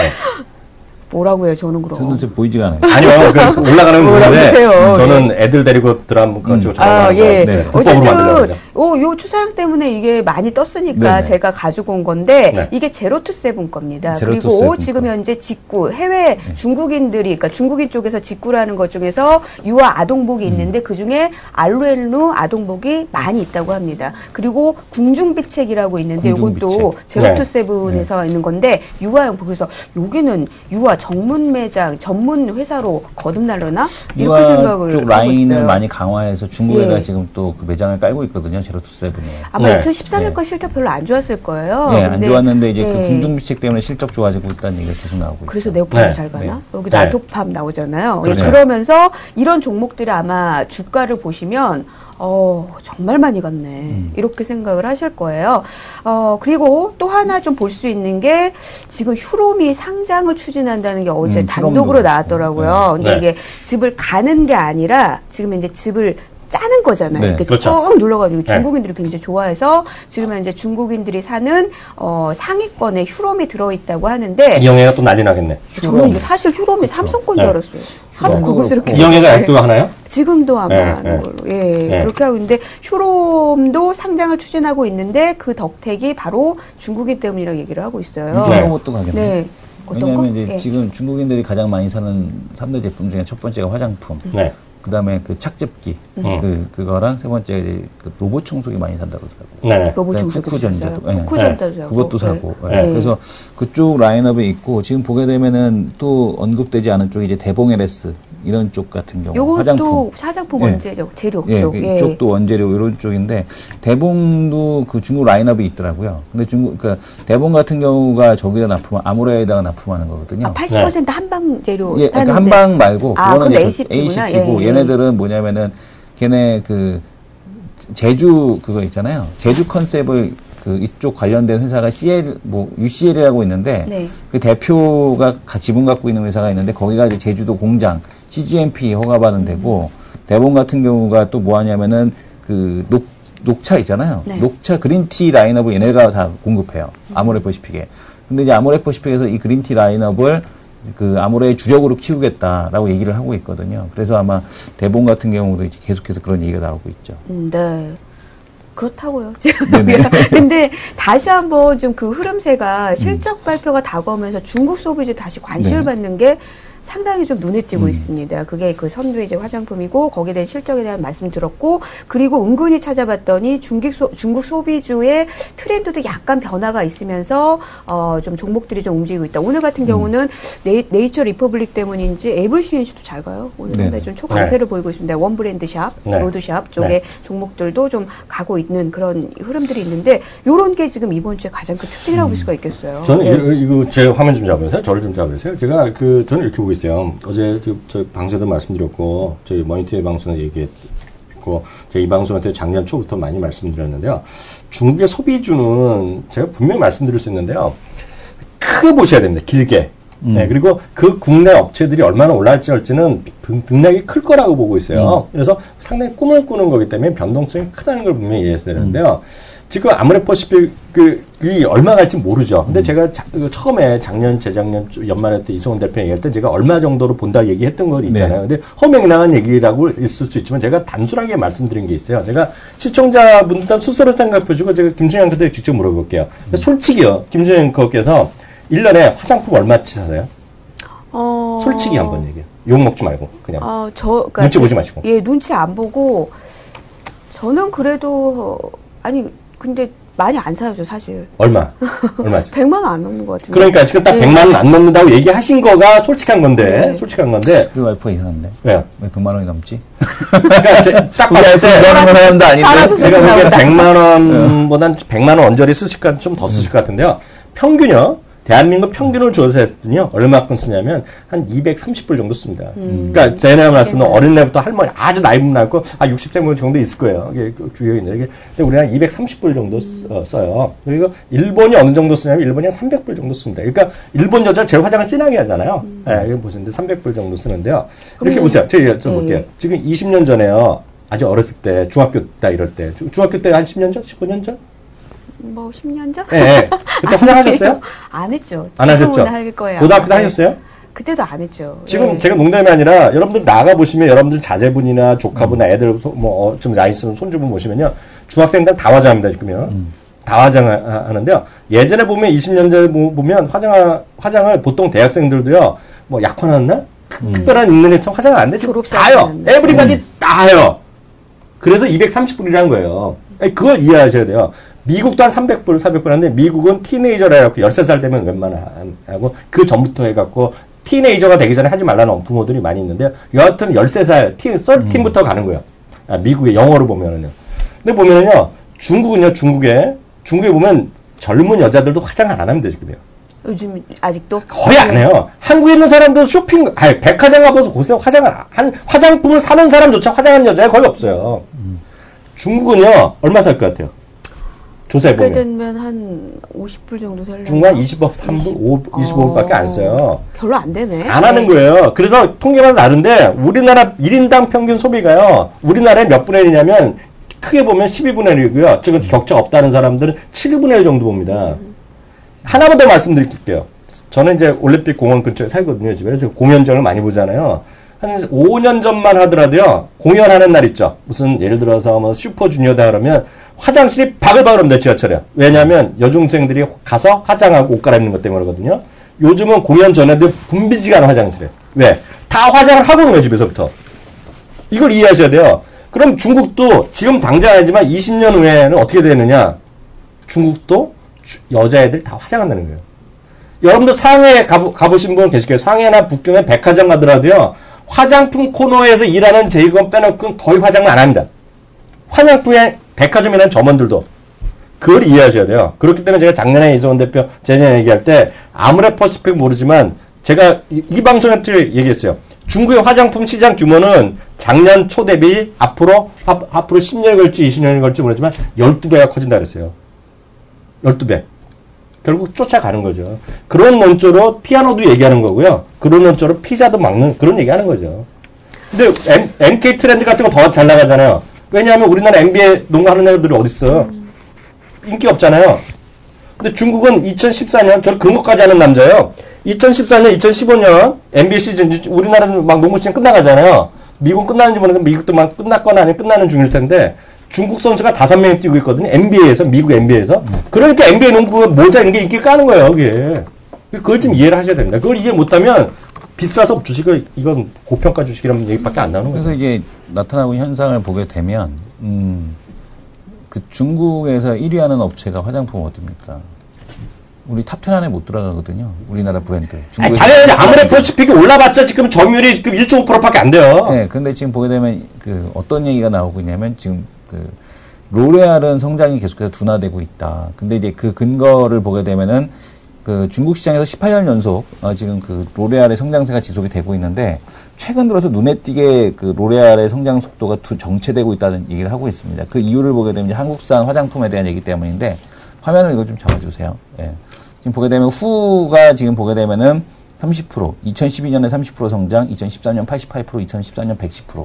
뭐라고요, 저는 그럼? 저는 좀 보이지가 않아요. 아니요, 그 올라가는 건 보는데 뭐라고요? 저는 애들 데리고 드라마 가지고 촬영하는 거 예. 네, 불법으로 만들려고 어쨌든 합니다. 요 추사랑 때문에 이게 많이 떴으니까 네네. 제가 가지고 온 건데, 네. 이게 제로투세븐 겁니다. 제로투 그리고 세븐 지금 거. 현재 직구 해외 중국인들이, 그러니까 중국인 쪽에서 직구라는 것 중에서 유아 아동복이 있는데 그 중에 알루엔루 아동복이 많이 있다고 합니다. 그리고 궁중비책이라고 있는데 요것도 궁중비책. 제로투세븐에서 있는 건데 유아용품. 그래서 여기는 유아 전문 매장, 전문 회사로 거듭날려나 이렇게 생각을 쪽 하고 라인을 있어요. 많이 강화해서 중국에다 예. 지금 또 그 매장을 깔고 있거든요. 제로투세븐에. 아마 네. 2013년 거 실적 별로 안 좋았을 거예요. 네, 안 근데, 좋았는데 이제 그 네. 궁중비책 때문에 실적 좋아지고 있다는 얘기가 계속 나오고 그래서 있죠. 네오팜이 네. 잘 가나? 네. 여기도 네. 알토팜 나오잖아요. 그렇죠. 그러면서 이런 종목들이 아마 주가를 보시면 정말 많이 갔네. 이렇게 생각을 하실 거예요. 그리고 또 하나 좀 볼 수 있는 게, 지금 휴롬이 상장을 추진한다는 게 어제 단독으로 휴롬도 나왔더라고요. 근데 네. 이게 즙을 가는 게 아니라 지금 이제 즙을 짜는 거잖아요. 네. 이렇게 그렇죠. 쭉 눌러가지고 네. 중국인들이 굉장히 좋아해서 지금 현재 중국인들이 사는 상위권에 휴롬이 들어있다고 하는데, 이영애가 또 난리 나겠네. 저는 이게 사실 휴롬이 삼성권 줄 네. 알았어요. 하도 휴롬도 고급스럽게. 이영애가 아직도 하나요? 지금도 아마 네, 하는 네. 걸로. 예, 네. 그렇게 하고 있는데, 휴롬도 상장을 추진하고 있는데, 그 덕택이 바로 중국인 때문이라고 얘기를 하고 있어요. 유진 로봇도 가겠네. 네. 어떤 거? 왜냐하면 이제 예. 지금 중국인들이 가장 많이 사는 3대 제품 중에 첫 번째가 화장품. 네. 그다음에 그 착즙기. 그거랑 세 번째가 이제 그 로봇 청소기 많이 산다고 그러더라고요. 네. 로봇 그다음에 청소기 쿠쿠전자도. 샀어요. 예. 쿠쿠전자도 사고. 그것도 네. 사고. 예. 네. 그래서 그쪽 라인업에 있고, 지금 보게 되면은 또 언급되지 않은 쪽이 이제 대봉 LS 이런 쪽 같은 경우 요것도 화장품 예. 원재료, 재료 예, 쪽. 이쪽도 원재료 이런 쪽인데, 대봉도 그 중국 라인업이 있더라고요. 근데 그러니까 대봉 같은 경우가 저기다 아모레에다가 납품하는 거거든요. 80% 한방 재료 예, 그러니까 하는데. 한방 말고 그거는 근데 이제 ACT구나. ACT고, 예, 예. 얘네들은 뭐냐면은 걔네 그 제주 그거 있잖아요. 제주 컨셉을 그 이쪽 관련된 회사가 UCL이라고 있는데, 네. 그 대표가 지분 갖고 있는 회사가 있는데, 거기가 이제 제주도 공장 CGMP 허가받은 데고, 대봉 같은 경우가 또 뭐 하냐면은 그 녹차 있잖아요. 네. 녹차 그린티 라인업을 얘네가 다 공급해요. 아모레퍼시픽에. 근데 이제 아모레퍼시픽에서 이 그린티 라인업을 그 아모레의 주력으로 키우겠다라고 얘기를 하고 있거든요. 그래서 아마 대봉 같은 경우도 이제 계속해서 그런 얘기가 나오고 있죠. 네. 그렇다고요. 네네. 근데 다시 한번 좀 그 흐름세가 실적 발표가 다가오면서 중국 소비주 다시 관심을 네. 받는 게 상당히 좀 눈에 띄고 있습니다. 그게 그 선두의 이제 화장품이고 거기에 대한 실적에 대한 말씀 들었고 그리고 은근히 찾아봤더니 중국 소비주의 트렌드도 약간 변화가 있으면서 좀 종목들이 좀 움직이고 있다. 오늘 같은 경우는 네이처 리퍼블릭 때문인지 애블 CNC도 잘 가요. 오늘 상당히 좀 초강세를 보이고 있습니다. 원브랜드샵, 로드샵 쪽의 종목들도 좀 가고 있는 그런 흐름들이 있는데 요런 게 지금 이번 주에 가장 큰 특징이라고 볼 수가 있겠어요. 저는 이거 제 화면 좀 잡으세요. 저를 좀 잡으세요. 제가 저는 이렇게 보고 있어요. 어제 저 방송에도 말씀드렸고 저희 머니터리 방송에 얘기했고 제가 이 방송한테 작년 초부터 많이 말씀드렸는데요. 중국의 소비주는 제가 분명히 말씀드릴 수 있는데요. 크게 보셔야 됩니다. 길게. 네, 그리고 그 국내 업체들이 얼마나 올라갈지는 등락이 클 거라고 보고 있어요. 그래서 상당히 꿈을 꾸는 거기 때문에 변동성이 크다는 걸 분명히 이해해야 되는데요. 지금 아모레퍼시픽 그게 얼마 갈지 모르죠. 근데 제가 처음에 재작년 연말에 때 이성훈 대표 얘기할 때 제가 얼마 정도로 본다 얘기했던 거 있잖아요. 근데 허명이나한 얘기라고 있을 수 있지만 제가 단순하게 말씀드린 게 있어요. 제가 시청자분들 스스로 생각해주고 제가 김준영한테 직접 물어볼게요. 솔직히요, 김준영께서 1년에 화장품 얼마치 사세요? 솔직히 한번 얘기해요. 욕 먹지 말고 그냥. 그러니까 눈치 보지 마시고. 예, 눈치 안 보고 저는 그래도 근데 많이 안 사요, 저 사실. 얼마지? 100만 원 안 넘는 것 같은데. 그러니까 지금 딱 100만 원 안 넘는다고 얘기하신 거가 솔직한 건데, 솔직한 건데. 우리 와이프가 이상한데. 왜요? 왜 100만 원이 넘지? 그러니까 딱 봤을 때 사람도 아닌데. 제가 보기엔 100만 원보단 100만 원 언저리 쓰실 것, 좀 더 쓰실 것 같은데요. 평균요. 대한민국 평균을 조사했더니요, 얼마큼 쓰냐면, 한 230불 정도 씁니다. 그러니까, 제네가 말씀은 어린애부터 할머니, 아주 나이 많고, 60대 정도 있을 거예요. 이게 규격인데, 근데 우리는 한 230불 정도 써요. 그리고 일본이 어느 정도 쓰냐면, 일본이 한 300불 정도 씁니다. 그러니까, 일본 여자를 제일 화장을 진하게 하잖아요. 예, 이거 보시는데, 300불 정도 쓰는데요. 이렇게 보세요. 제가 볼게요. 지금 20년 전에요, 아주 어렸을 때, 중학교 때 이럴 때, 중학교 때 한 10년 전? 15년 전? 10년 전? 네. 그때 화장하셨어요? 안 했죠. 안 하셨죠? 할 거예요. 고등학교 때 하셨어요? 그때도 안 했죠. 지금 제가 농담이 아니라 여러분들 나가보시면 여러분들 자제분이나 조카분, 애들 좀 나이 있는 손주분 보시면요. 중학생들 다 화장합니다, 지금요. 다 화장하는데요. 예전에 보면 20년 전에 보면 화장을 보통 대학생들도요. 약혼하는 날? 특별한 있는 일에서 화장을 안 되지. 다요. 에브리바디 다 해요. 그래서 230불이라는 거예요. 그걸 이해하셔야 돼요. 미국도 한 300불, 400불 하는데 미국은 티네이저라 해갖고 13살 되면 웬만하고 그 전부터 해갖고 티네이저가 되기 전에 하지 말라는 부모들이 많이 있는데요. 여하튼 13살, 13부터 가는 거예요. 미국의 영어로 보면은요. 근데 보면은요, 중국에 보면 젊은 여자들도 화장을 안 하면 되죠, 그래요. 요즘 아직도? 거의 안 해요. 한국에 있는 사람도 백화점 가봐서 보세요. 화장품을 사는 사람조차 화장하는 여자가 거의 없어요. 중국은요, 얼마 살 것 같아요? 조사해보면. 그렇게 되면 한 50불 정도 살려나? 중간 20억, 3불, 25불밖에 안 써요. 별로 안 되네. 안 하는 거예요. 그래서 통계만 다른데 우리나라 1인당 평균 소비가요. 우리나라에 몇 분의 1이냐면 크게 보면 12분의 1이고요. 지금 격차 없다는 사람들은 7분의 1 정도 봅니다. 하나만 더 말씀드릴게요. 저는 이제 올림픽 공원 근처에 살거든요. 그래서 공연장을 많이 보잖아요. 한 5년 전만 하더라도요. 공연하는 날 있죠. 무슨 예를 들어서 슈퍼주니어다 그러면 화장실이 바글바글합니다. 지하철에. 왜냐하면 여중생들이 가서 화장하고 옷 갈아입는 것 때문에 그러거든요. 요즘은 공연 전에도 붐비지가 않아 화장실에. 왜? 다 화장을 하고 오는 거예요. 집에서부터. 이걸 이해하셔야 돼요. 그럼 중국도 지금 당장 아니지만 20년 후에는 어떻게 되느냐. 중국도 여자애들이 다 화장한다는 거예요. 여러분들 상해에 가보신 분 계실 거예요. 상해나 북경에 백화점 가더라도요. 화장품 코너에서 일하는 제이건 빼놓고 거의 화장을 안 합니다. 화장품에 백화점이라는 점원들도. 그걸 이해하셔야 돼요. 그렇기 때문에 제가 작년에 이성훈 대표 재년 얘기할 때 아모레퍼시픽 모르지만 제가 이 방송에서 얘기했어요. 중국의 화장품 시장 규모는 작년 초 대비 앞으로 10년에 걸치 20년에 걸치 모르지만 12배가 커진다 그랬어요. 12배. 결국 쫓아가는 거죠. 그런 논조로 피아노도 얘기하는 거고요. 그런 논조로 피자도 막는 그런 얘기하는 거죠. 근데 MK 트렌드 같은 거 더 잘 나가잖아요. 왜냐하면 우리나라 NBA 농구하는 애들이 어딨어요. 인기 없잖아요. 근데 중국은 2014년, 저 그런 것까지 하는 남자예요. 2014년, 2015년 NBA 시즌, 우리나라는 막 농구 시즌 끝나가잖아요. 미국 끝나는지 모르겠는데 미국도 막 끝났거나 아니면 끝나는 중일 텐데 중국 선수가 5명이 뛰고 있거든요. NBA에서, 미국 NBA에서. 그러니까 NBA 농구 모자 이런 게 인기를 까는 거예요, 그게. 그걸 좀 이해를 하셔야 됩니다. 그걸 이해 못하면 비싸서 주식을 이건 고평가 주식이라는 얘기밖에 안 나오는 거예요. 그래서 이제 나타나고 있는 현상을 보게 되면 그 중국에서 1위 하는 업체가 화장품 어디입니까? 우리 탑10 안에 못 들어가거든요. 우리나라 브랜드. 아니, 당연히 아모레퍼시픽이 올라봤자 지금 점유율이 지금 1.5%밖에 안 돼요. 네, 근데 지금 보게 되면 그 어떤 얘기가 나오고 있냐면 지금 그 로레알은 성장이 계속해서 둔화되고 있다. 근데 이제 그 근거를 보게 되면은 그 중국 시장에서 18년 연속 지금 그 로레알의 성장세가 지속이 되고 있는데 최근 들어서 눈에 띄게 그 로레알의 성장 속도가 정체되고 있다는 얘기를 하고 있습니다. 그 이유를 보게 되면 이제 한국산 화장품에 대한 얘기 때문인데 화면을 이거 좀 잡아주세요. 예. 지금 보게 되면 후가 지금 보게 되면은 30%, 2012년에 30% 성장, 2013년 88%, 2014년 110%.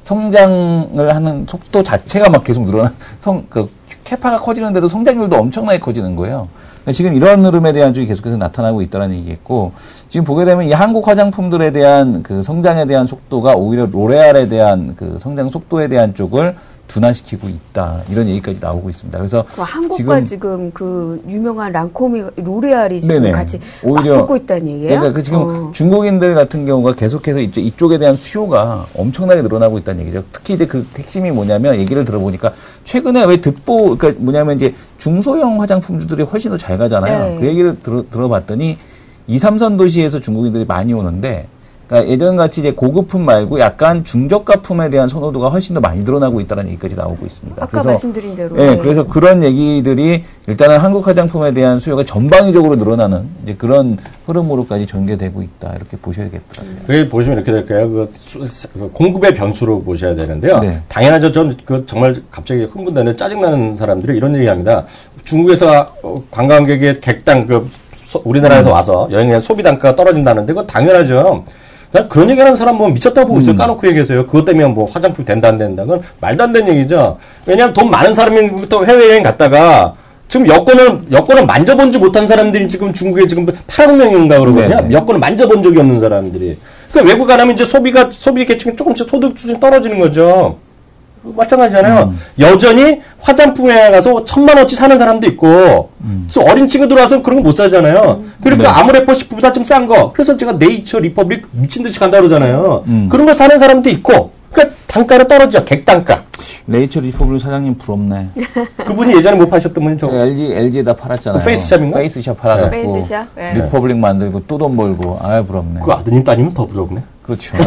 성장을 하는 속도 자체가 막 계속 늘어나, 캐파가 커지는데도 성장률도 엄청나게 커지는 거예요. 그러니까 지금 이런 흐름에 대한 쪽이 계속해서 나타나고 있다는 얘기겠고, 지금 보게 되면 이 한국 화장품들에 대한 그 성장에 대한 속도가 오히려 로레알에 대한 그 성장 속도에 대한 쪽을 둔화시키고 있다. 이런 얘기까지 나오고 있습니다. 그래서 한국과 지금 그 유명한 랑코미, 로레알이 지금 네네. 같이 오히려 맞붙고 있다는 얘기예요? 그러니까 그 지금 중국인들 같은 경우가 계속해서 이쪽에 대한 수요가 엄청나게 늘어나고 있다는 얘기죠. 특히 이제 그 핵심이 뭐냐면 얘기를 들어보니까 최근에 왜 그러니까 뭐냐면 이제 중소형 화장품주들이 훨씬 더 잘 가잖아요. 네. 그 얘기를 들어봤더니 2, 3선 도시에서 중국인들이 많이 오는데 그러니까 예전같이 이제 고급품 말고 약간 중저가품에 대한 선호도가 훨씬 더 많이 늘어나고 있다는 얘기까지 나오고 있습니다. 아까 그래서 말씀드린 대로. 예, 그래서 그런 얘기들이 일단은 한국 화장품에 대한 수요가 전방위적으로 늘어나는 이제 그런 흐름으로까지 전개되고 있다. 이렇게 보셔야겠더라고요. 그게 보시면 이렇게 될까요? 그 공급의 변수로 보셔야 되는데요. 네. 당연하죠. 전 그 정말 갑자기 흥분되는 짜증나는 사람들이 이런 얘기합니다. 중국에서 관광객의 객당 우리나라에서 와서 여행의 소비 단가가 떨어진다는데 그거 당연하죠. 난 그런 얘기하는 사람 보면 미쳤다고 보고 있어요. 까놓고 얘기해서요. 그것 때문에 뭐 화장품 된다 안 된다. 그건 말도 안 되는 얘기죠. 왜냐하면 돈 많은 사람이 또 해외여행 갔다가 지금 여권을 만져본지 못한 사람들이 지금 중국에 지금 8억 명인가 그러거든요. 네네. 여권을 만져본 적이 없는 사람들이. 그러니까 외국 가면 이제 소비 계층이 조금씩 소득 수준이 떨어지는 거죠. 마찬가지잖아요. 여전히 화장품에 가서 1,000만 원치 사는 사람도 있고, 그래서 어린 친구들 와서 그런 거 못 사잖아요. 그러니까 네. 아모레퍼시픽보다 좀 싼 거. 그래서 제가 네이처 리퍼블릭 미친 듯이 간다 그러잖아요. 그런 거 사는 사람도 있고, 그러니까 단가는 떨어져. 객단가. 네이처 리퍼블릭 사장님 부럽네. 그분이 예전에 못 파셨던 분이 저 LG에다 팔았잖아요. 페이스샵인가? 페이스샵 팔아갖고 페이스샵? 네. 리퍼블릭 만들고 또 돈 벌고 부럽네. 그 아드님 따님은 더 부럽네. 그렇죠.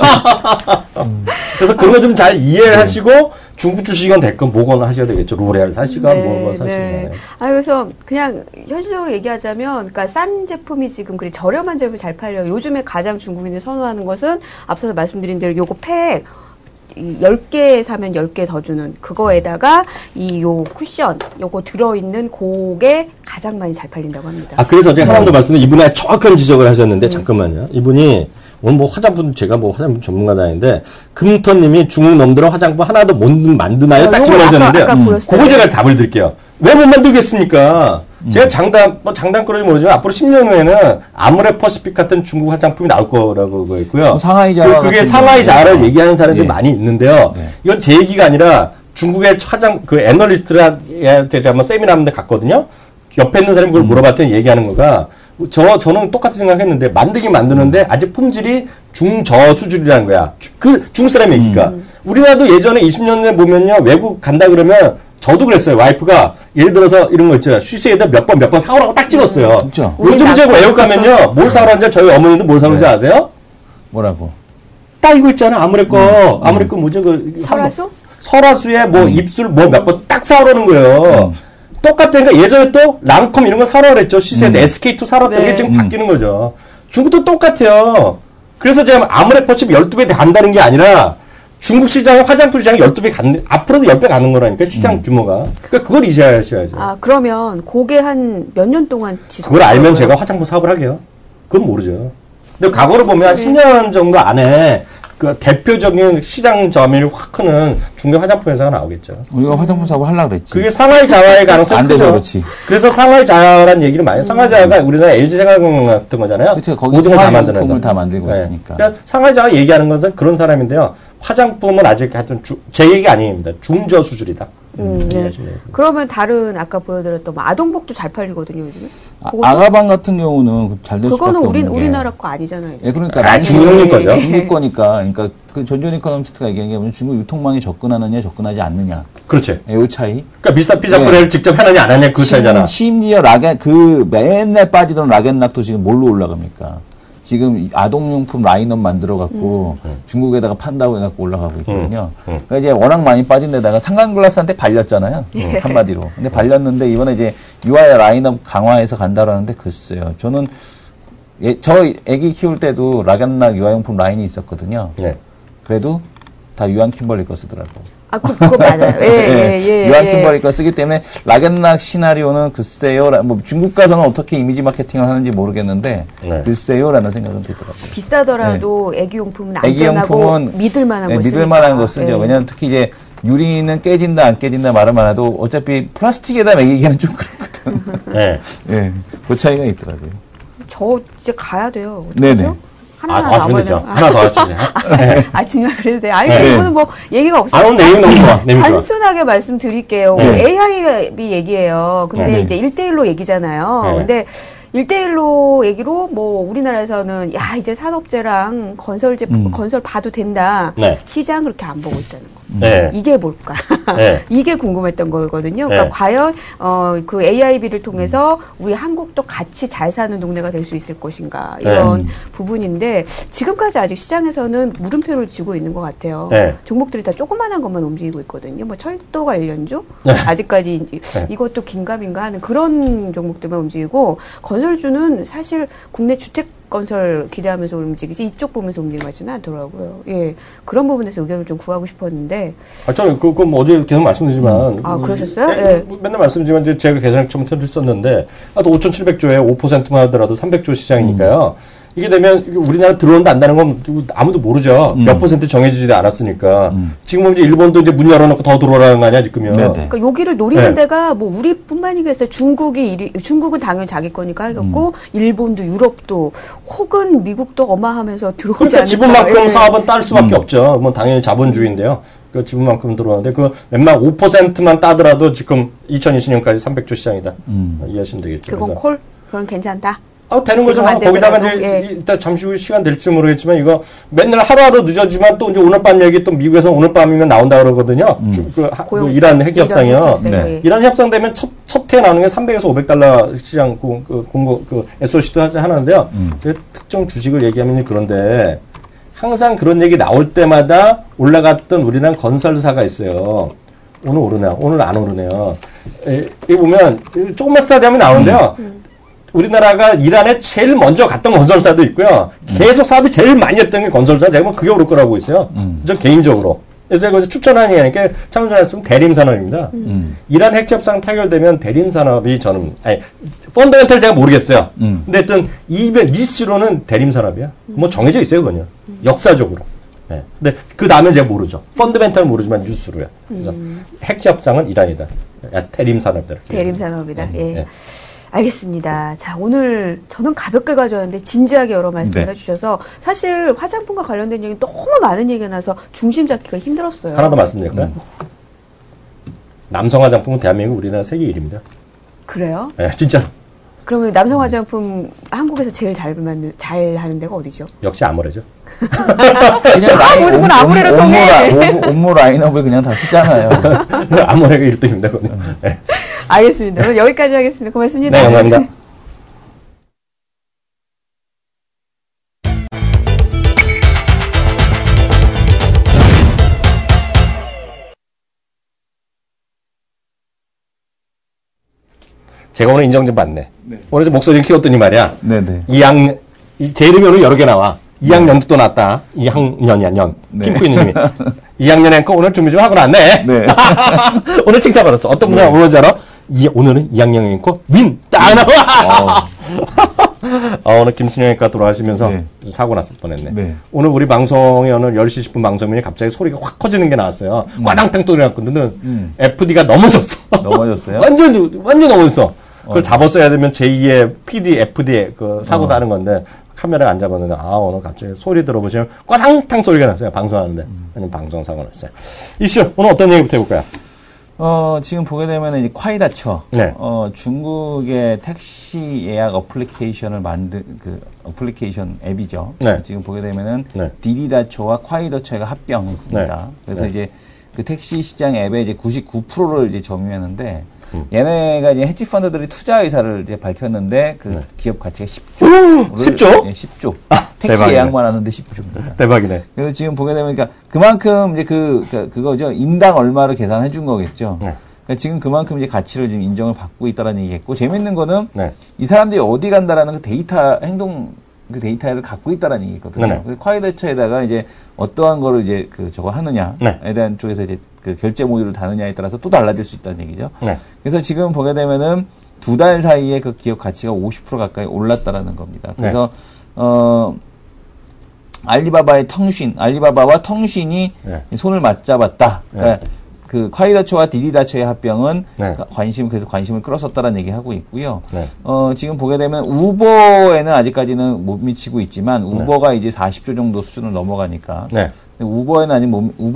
그래서 그런 거 좀 잘 이해를 하시고 중국 주식은 됐건 뭐건 하셔야 되겠죠. 로레알 사시건 뭐건 사시건. 그래서 그냥 현실적으로 얘기하자면, 그러니까 싼 제품이 지금 그리 저렴한 제품이 잘 팔려요. 요즘에 가장 중국인들이 선호하는 것은 앞서서 말씀드린 대로 요거 팩 10개 사면 10개 더 주는 그거에다가 요 쿠션 요거 들어있는 그게 가장 많이 잘 팔린다고 합니다. 그래서 제가 하나 더 말씀드리면 이분이 정확한 지적을 하셨는데 잠깐만요. 이분이 오늘 뭐 화장품 제가 뭐 화장품 전문가도 아닌데 금터님이 중국 놈들은 화장품 하나도 못 만드나요? 딱 질문하셨는데 그거 제가 답을 드릴게요. 왜 못 만들겠습니까? 제가 장담거리는 모르지만 앞으로 10년 후에는 아모레퍼시픽 같은 중국 화장품이 나올 거라고 있고요. 상하이 자화 그게 상하이 자화를 얘기하는 사람들이 예. 많이 있는데요. 네. 이건 제 얘기가 아니라 중국의 애널리스트한테 제가 한번 세미나 한데 갔거든요. 옆에 있는 사람이 그걸 물어봤더니 얘기하는 거가 저는 똑같은 생각했는데 만드는데 아직 품질이 중저 수준이라는 거야. 그 중국 사람 얘기가. 우리나라도 예전에 20년 전에 보면요. 외국 간다 그러면 저도 그랬어요. 와이프가 예를 들어서 이런 거 있죠. 슈스에다 몇 번 사오라고 딱 찍었어요. 진짜. 요즘 제가 외국 가면요. 뭘 사오라는지 저희 어머니도 뭘 사오는지 아세요? 뭐라고? 딱 이거 있잖아. 아무래 거 뭐죠? 설화수? 설화수에 뭐 입술 뭐 몇 번 딱 사오라는 거예요. 똑같으니까 예전에 또 랑콤 이런 거 사라 그랬죠. 시세도 SK2 사라던 게 지금 바뀌는 거죠. 중국도 똑같아요. 그래서 제가 아모레퍼시픽 12배 간다는 게 아니라 중국 시장의 화장품 시장이 12배 앞으로도 10배 가는 거라니까 시장 규모가. 그러니까 그걸 이해하셔야죠. 그러면 그게 한 몇 년 동안 그걸 알면 제가 화장품 사업을 하게요. 그건 모르죠. 근데 과거로 보면 한 10년 정도 안에 그 대표적인 시장 점유율 확 크는 중국 화장품 회사가 나오겠죠. 우리가 화장품 사업을 하려고 그랬지. 그게 상하이 자화의 가능성이 안 돼서 크죠. 그렇지. 그래서 상하이 자화라는 얘기를 많이 상하이 자화가 우리나라 LG생활건강 같은 거잖아요. 그렇죠. 거기 모든 걸 다 만드는 화장품을 사람. 다 만들고 있으니까. 그러니까 상하이 자화 얘기하는 것은 그런 사람인데요. 화장품은 아직 하여튼 제 얘기 아닙니다. 중저 수준이다. 네. 그러면 다른 아까 보여드렸던 뭐 아동복도 잘 팔리거든요 요즘에. 아가방 같은 경우는 잘 될 수밖에 그거는 없는 게. 우리나라 거 아니잖아요. 예, 그러니까 중국인 거죠. 중국 거니까. 그러니까 그 전전 이코노미스트가 얘기한 게 뭐냐면 중국 유통망이 접근하느냐 접근하지 않느냐. 그렇지. 예, 요 차이. 그러니까 미스터 피자 코리아를 직접 하느냐 안 하느냐 그 차이잖아. 심지어 맨날 빠지던 락앤락도 지금 뭘로 올라갑니까? 지금 아동용품 라인업 만들어갖고 중국에다가 판다고 해갖고 올라가고 있거든요. 그러니까 이제 워낙 많이 빠진 데다가 상관글라스한테 발렸잖아요. 한마디로. 근데 발렸는데 이번에 이제 UI 라인업 강화해서 간다라는데 글쎄요. 저는 저 애기 키울 때도 락앤락 유아용품 라인이 있었거든요. 네. 그래도 다 유한 킴벌리 거 쓰더라고. 그거 맞아요. 유한 킴벌리 거 쓰기 때문에 락앤락 시나리오는 글쎄요. 뭐 중국 가서는 어떻게 이미지 마케팅을 하는지 모르겠는데 글쎄요라는 생각은 들더라고요. 비싸더라도 애기용품은 안전하고 믿을만한 거 쓰니까. 믿을만한 거 쓰죠. 왜냐하면 특히 이제 유리는 깨진다 안 깨진다 말을만 해도 어차피 플라스틱에다 먹이기는 좀 그렇거든. 네. 네. 그 차이가 있더라고요. 저 이제 가야 돼요. 네네. 하나 더 하시면 되죠. 하나 더 하시죠. 정말 그래도 돼요. 아니, 이거는 뭐, 얘기가 없어요. 내용 너무 좋아. 단순하게 말씀드릴게요. AI비 얘기예요. 근데 이제 1대1로 얘기잖아요. 근데 1대1로 얘기로 뭐 우리나라에서는 야 이제 산업재랑 건설 봐도 된다. 시장 그렇게 안 보고 있다는 거. 이게 뭘까? 이게 궁금했던 거거든요. 그러니까 과연 그 AIB를 통해서 우리 한국도 같이 잘 사는 동네가 될 수 있을 것인가 이런 부분인데 지금까지 아직 시장에서는 물음표를 쥐고 있는 것 같아요. 종목들이 다 조그만한 것만 움직이고 있거든요. 뭐 철도 관련주 아직까지 이것도 긴가민가 하는 그런 종목들만 움직이고 건설주는 사실 국내 주택 건설 기대하면서 움직이지 이쪽 보면서 움직이는 것 같지는 않더라고요. 예, 그런 부분에서 의견을 좀 구하고 싶었는데. 저는 그건 어제 계속 말씀드리지만. 그러셨어요? 맨날 말씀드리지만 이제 제가 계산을 처음부터 했었는데 또 5,700조에 5%만 하더라도 300조 시장이니까요. 이게 되면 우리나라 들어온다 안다는 건 아무도 모르죠. 몇 퍼센트 정해지지 않았으니까. 지금 이제 일본도 이제 문 열어놓고 더 들어오라는 거 아니야 지금요. 그러니까 여기를 노리는 데가 뭐 우리뿐만이겠어요. 중국은 당연히 자기 거니까 하겠고 일본도 유럽도 혹은 미국도 어마하면서 들어오지 그러니까 않을까. 지분만큼 사업은 딸 수밖에 없죠. 뭐 당연히 자본주의인데요. 그 지분만큼 들어오는데 그 웬만 5%만 따더라도 지금 2020년까지 300조 시장이다. 이해하시면 되겠죠. 그건 그래서. 콜? 그건 괜찮다. 되는 거죠. 거기다가 이제 이따 잠시 후 시간 될지 모르겠지만 이거 맨날 하루하루 늦어지만 또 이제 오늘 밤 얘기 또 미국에서 오늘 밤이면 나온다 그러거든요. 그 이란 핵 협상이요. 이란 협상 되면 첫해 나오는 게 300에서 500달러 시장 공고 SOC도 하는데요. 특정 주식을 얘기하면 그런데 항상 그런 얘기 나올 때마다 올라갔던 우리나라 건설사가 있어요. 오늘 오르네요. 오늘 안 오르네요. 여기 보면 조금만 스타디움이 나오는데요. 우리나라가 이란에 제일 먼저 갔던 건설사도 있고요. 계속 사업이 제일 많이 했던 게 건설사. 제가 뭐 그게 오를 거라고 있어요. 저 개인적으로. 제가 추천하는 게 아니니까 참조했으면 대림산업입니다. 이란 핵협상 타결되면 대림산업이 저는, 펀더멘탈 제가 모르겠어요. 근데 하여튼 미스로는 대림산업이야. 뭐 정해져 있어요, 그건요. 역사적으로. 근데 그 다음엔 제가 모르죠. 펀더멘탈 모르지만 뉴스로요. 그래서 핵협상은 이란이다. 대림산업이다. 대림산업이다. 예. 알겠습니다. 자, 오늘 저는 가볍게 가져왔는데 진지하게 여러 말씀을 해주셔서 사실 화장품과 관련된 얘기 너무 많은 얘기가 나서 중심 잡기가 힘들었어요. 하나 더 말씀드릴까요? 남성 화장품은 대한민국 우리나라 세계 1위입니다. 그래요? 네, 진짜로. 그러면 남성 화장품 한국에서 제일 잘 하는 데가 어디죠? 역시 아모레죠. 그냥 아모레로 통해. 온모 라인업을 그냥 다 쓰잖아요. 아모레가 1등입니다. 그거는. 네. 알겠습니다. 오늘 여기까지 하겠습니다. 고맙습니다. 네, 감사합니다. 제가 오늘 인정 좀 받네. 오늘 좀 목소리 키웠더니 말이야. 네네. 제 이름이 오늘 여러 개 나와. 2학년도 또 났다. 2학년이야, 년. 김프이님이. 2학년 앵커 오늘 준비 좀 하고 났네. 네. 오늘 칭찬받았어. 어떤 분이 오늘 줄 알아? 오늘은 2학년 앵커 딱 나와. 오늘 김순영 앵커 돌아가시면서 사고 났을 뻔했네. 네. 오늘 우리 방송에 오늘 10시 10분 방송이니 갑자기 소리가 확 커지는 게 나왔어요. 꽈당탕 소리 났거든. FD가 넘어졌어. 넘어졌어요? 완전 넘어졌어. 그걸 잡았어야 되면 제2의 PD, FD 그 사고 나는 건데 카메라가 안 잡았는데 오늘 갑자기 소리 들어보시면 꽈당탕 소리가 났어요. 방송하는데. 아니면 방송 사고 났어요. 이슈 오늘 어떤 얘기부터 해볼까요? 지금 보게 되면 이제 콰이다처, 네. 중국의 택시 예약 어플리케이션을 만든 그 어플리케이션 앱이죠. 네. 지금 보게 되면은 네. 디디다처와 콰이다처가 합병했습니다. 네. 그래서 네. 이제 그 택시 시장 앱의 이제 99%를 이제 점유했는데 얘네가 이제 헤지 펀드들이 투자 의사를 이제 밝혔는데 그 네. 기업 가치가 10조. 10조? 네, 10조. 아, 택시 대박이네. 예약만 하는데 10조입니다. 대박이네. 그래서 지금 보게 되면 그러니까 그만큼 이제 그거죠. 인당 얼마를 계산해 준 거겠죠. 네. 그러니까 지금 그만큼 이제 가치를 지금 인정을 받고 있다라는 얘기겠고 재밌는 거는 네. 이 사람들이 어디 간다라는 그 데이터 행동 그 데이터를 갖고 있다라는 얘기거든요. 네네. 그래서 콰이더처에다가 이제 어떠한 거를 이제 그 저거 하느냐에 네. 대한 쪽에서 이제 그 결제 모듈을 다느냐에 따라서 또 달라질 수 있다는 얘기죠. 네. 그래서 지금 보게 되면은 2달 사이에 그 기업 가치가 50% 가까이 올랐다라는 겁니다. 그래서 알리바바와 텅신이 네. 손을 맞잡았다. 그러니까 그 콰이다처와 디디다처의 합병은 네. 그래서 관심을 끌었었다라는 얘기 하고 있고요. 네. 지금 보게 되면 우버에는 아직까지는 못 미치고 있지만 우버가 이제 40조 정도 수준을 넘어가니까 네. 우버는 아직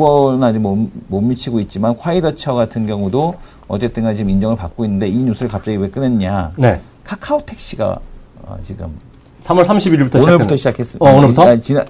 못 미치고 있지만 콰이다처 같은 경우도 어쨌든 간에 지금 인정을 받고 있는데 이 뉴스를 갑자기 왜 꺼냈냐? 네. 카카오 택시가 지금 3월 31일부터 오늘부터 시작했습니다. 오늘부터? 3월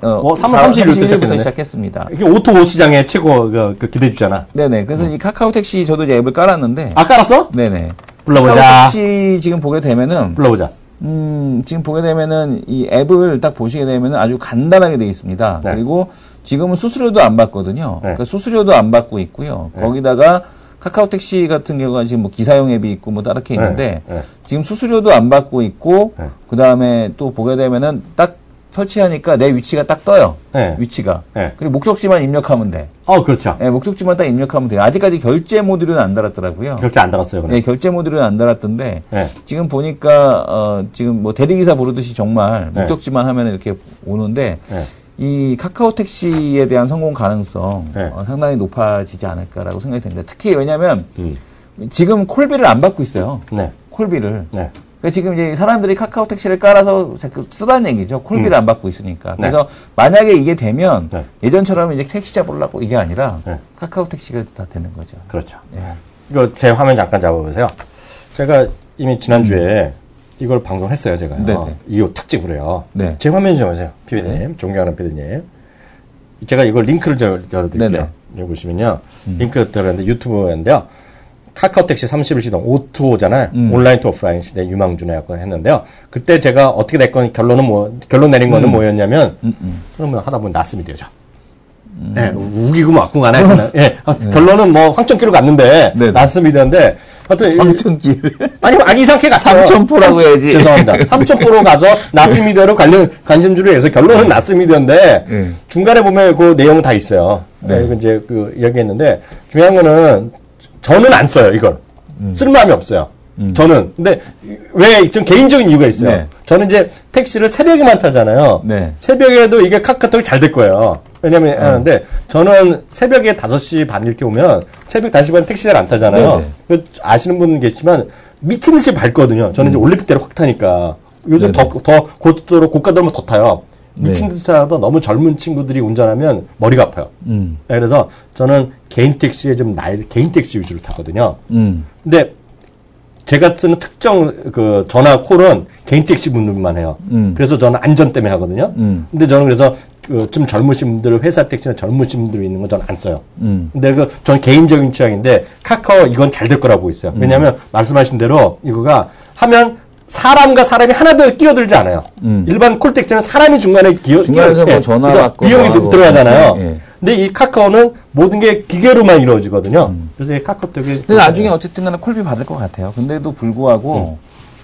31일부터 시작했습니다. 이게 오토 시장의 최고 그 기대주잖아. 네네. 그래서 이 카카오 택시 저도 이제 앱을 깔았는데. 아, 깔았어? 네네. 불러보자. 카카오 택시 지금 보게 되면은. 불러보자. 지금 보게 되면은 이 앱을 딱 보시게 되면은 아주 간단하게 되어 있습니다. 네. 그리고 지금은 수수료도 안 받거든요. 네. 그러니까 수수료도 안 받고 있고요. 네. 거기다가 카카오 택시 같은 경우가 지금 뭐 기사용 앱이 있고 뭐 다르게 있는데 네. 지금 수수료도 안 받고 있고 네. 그 다음에 또 보게 되면은 딱 설치하니까 내 위치가 딱 떠요. 네. 위치가. 네. 그리고 목적지만 입력하면 돼. 그렇죠. 네, 목적지만 딱 입력하면 돼요. 아직까지 결제 모듈은 안 달았더라고요. 결제 안 달았어요, 그럼. 네, 결제 모듈은 안 달았던데 네. 지금 보니까 지금 뭐 대리기사 부르듯이 정말 네. 목적지만 하면 이렇게 오는데 네. 이 카카오 택시에 대한 성공 가능성 네. 상당히 높아지지 않을까라고 생각이 됩니다. 특히 왜냐하면 음. 지금 콜비를 안 받고 있어요. 네. 콜비를. 네. 그러니까 지금 이제 사람들이 카카오 택시를 깔아서 자꾸 쓰라는 얘기죠. 콜비를 안 받고 있으니까. 그래서 만약에 이게 되면 네. 예전처럼 이제 택시 잡으려고 이게 아니라 네. 카카오 택시가 다 되는 거죠. 그렇죠. 예. 이거 제 화면 잠깐 잡아보세요. 제가 이미 지난주에 이걸 방송했어요, 제가요. 네네. 이거 특집으로요. 네. 제 화면 좀 보세요, PD님. 존경하는 PD님. 제가 이걸 링크를 열어드릴게요. 네네. 여기 보시면요. 링크 들어갔는데 유튜브인데요. 카카오 택시 30일 시동 오토잖아요. 온라인 투 오프라인 시대 유망주네라고 했는데요. 그때 제가 어떻게 됐건 결론 내린 거는 뭐였냐면 그러면 하다 보면 났음이 되죠. 네, 우기고 맞고 가네. 예, 결론은 뭐 황천길로 갔는데 네네. 났음이 되는데 하여튼 황천길. 아니 이상하게 갔죠. 3,000%라고 해야지. 죄송합니다. 3,000% 가서 나스미디어로 관심주를 해서 결론은 나스미디어인데 중간에 보면 그 내용은 다 있어요. 네. 이제 그 이야기했는데 중요한 거는 저는 안 써요 이걸. 쓸마음이 없어요. 저는. 근데 왜 좀 개인적인 이유가 있어요. 네. 저는 이제 택시를 새벽에만 타잖아요. 네. 새벽에도 이게 카카오톡이 잘 될 거예요. 왜냐면 하는데 저는 새벽에 5시 반 이렇게 오면 새벽 5시 반 택시 잘 안 타잖아요. 아시는 분 계시지만 미친 듯이 밟거든요. 저는 이제 올림픽대로 확 타니까 요즘 더 고속도로 고가도로면 더 타요. 미친 듯이 타도 너무 젊은 친구들이 운전하면 머리가 아파요. 그래서 저는 개인 택시에 좀 개인 택시 위주로 타거든요. 근데 제가 쓰는 특정 그 전화 콜은 개인 택시 분들만 해요. 그래서 저는 안전 때문에 하거든요. 근데 저는 그래서 좀 젊으신 분들, 회사 택시나 젊으신 분들이 있는 건 저는 안 써요. 근데 저는 개인적인 취향인데 카카오 이건 잘 될 거라고 보고 있어요. 왜냐하면 말씀하신 대로 이거가 하면 사람과 사람이 하나도 끼어들지 않아요. 일반 콜택시는 사람이 중간에 중간에서 뭐 전화 받고 비용이 들어가잖아요. 예. 근데 이 카카오는 모든 게 기계로만 이루어지거든요. 그래서 이 카카오톡이 근데 나중에 어쨌든 간에 콜비 받을 것 같아요. 근데도 불구하고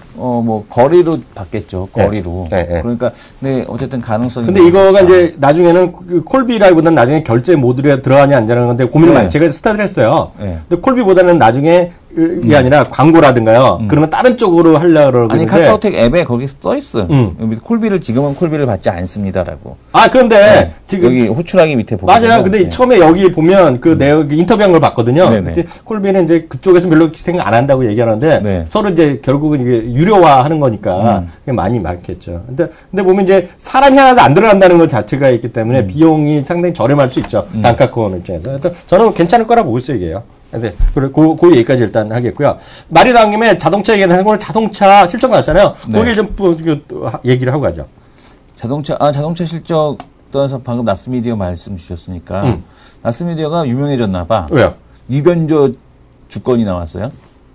뭐 거리로 받겠죠. 거리로. 그러니까 근데 어쨌든 가능성이. 근데 이거가 이제 나중에는 그 콜비라기보다는 나중에 결제 모듈에 들어가냐 안 들어가는 건데 고민을 많이 제가 스타트를 했어요. 근데 콜비보다는 나중에 이게 아니라 광고라든가요. 그러면 다른 쪽으로 하려고 그러는데. 아니 카카오톡 앱에 거기 써 있어. 콜비를 지금은 콜비를 받지 않습니다라고. 아 그런데 지금 여기 호출하기 밑에 보면 맞아요. 근데 처음에 여기 보면 그 내가 인터뷰한 걸 봤거든요. 근데 콜비는 이제 그쪽에서 별로 생각 안 한다고 얘기하는데 서로 이제 결국은 이게 유료화하는 거니까 많이 많겠죠. 근데 보면 이제 사람이 하나도 안 들어간다는 것 자체가 있기 때문에 비용이 상당히 저렴할 수 있죠. 단카카오 입장에서. 저는 괜찮을 거라 보고 있어요, 이게요. 네, 그 얘기까지 일단 하겠고요. 말이 나온 김에 자동차 얘기는 하는 걸 자동차 실적 나왔잖아요. 네. 거기를 좀 얘기를 하고 가죠. 자동차 실적 떠나서 방금 나스미디어 말씀 주셨으니까 나스미디어가 유명해졌나 봐. 왜요? 유변조 주권이 나왔어요.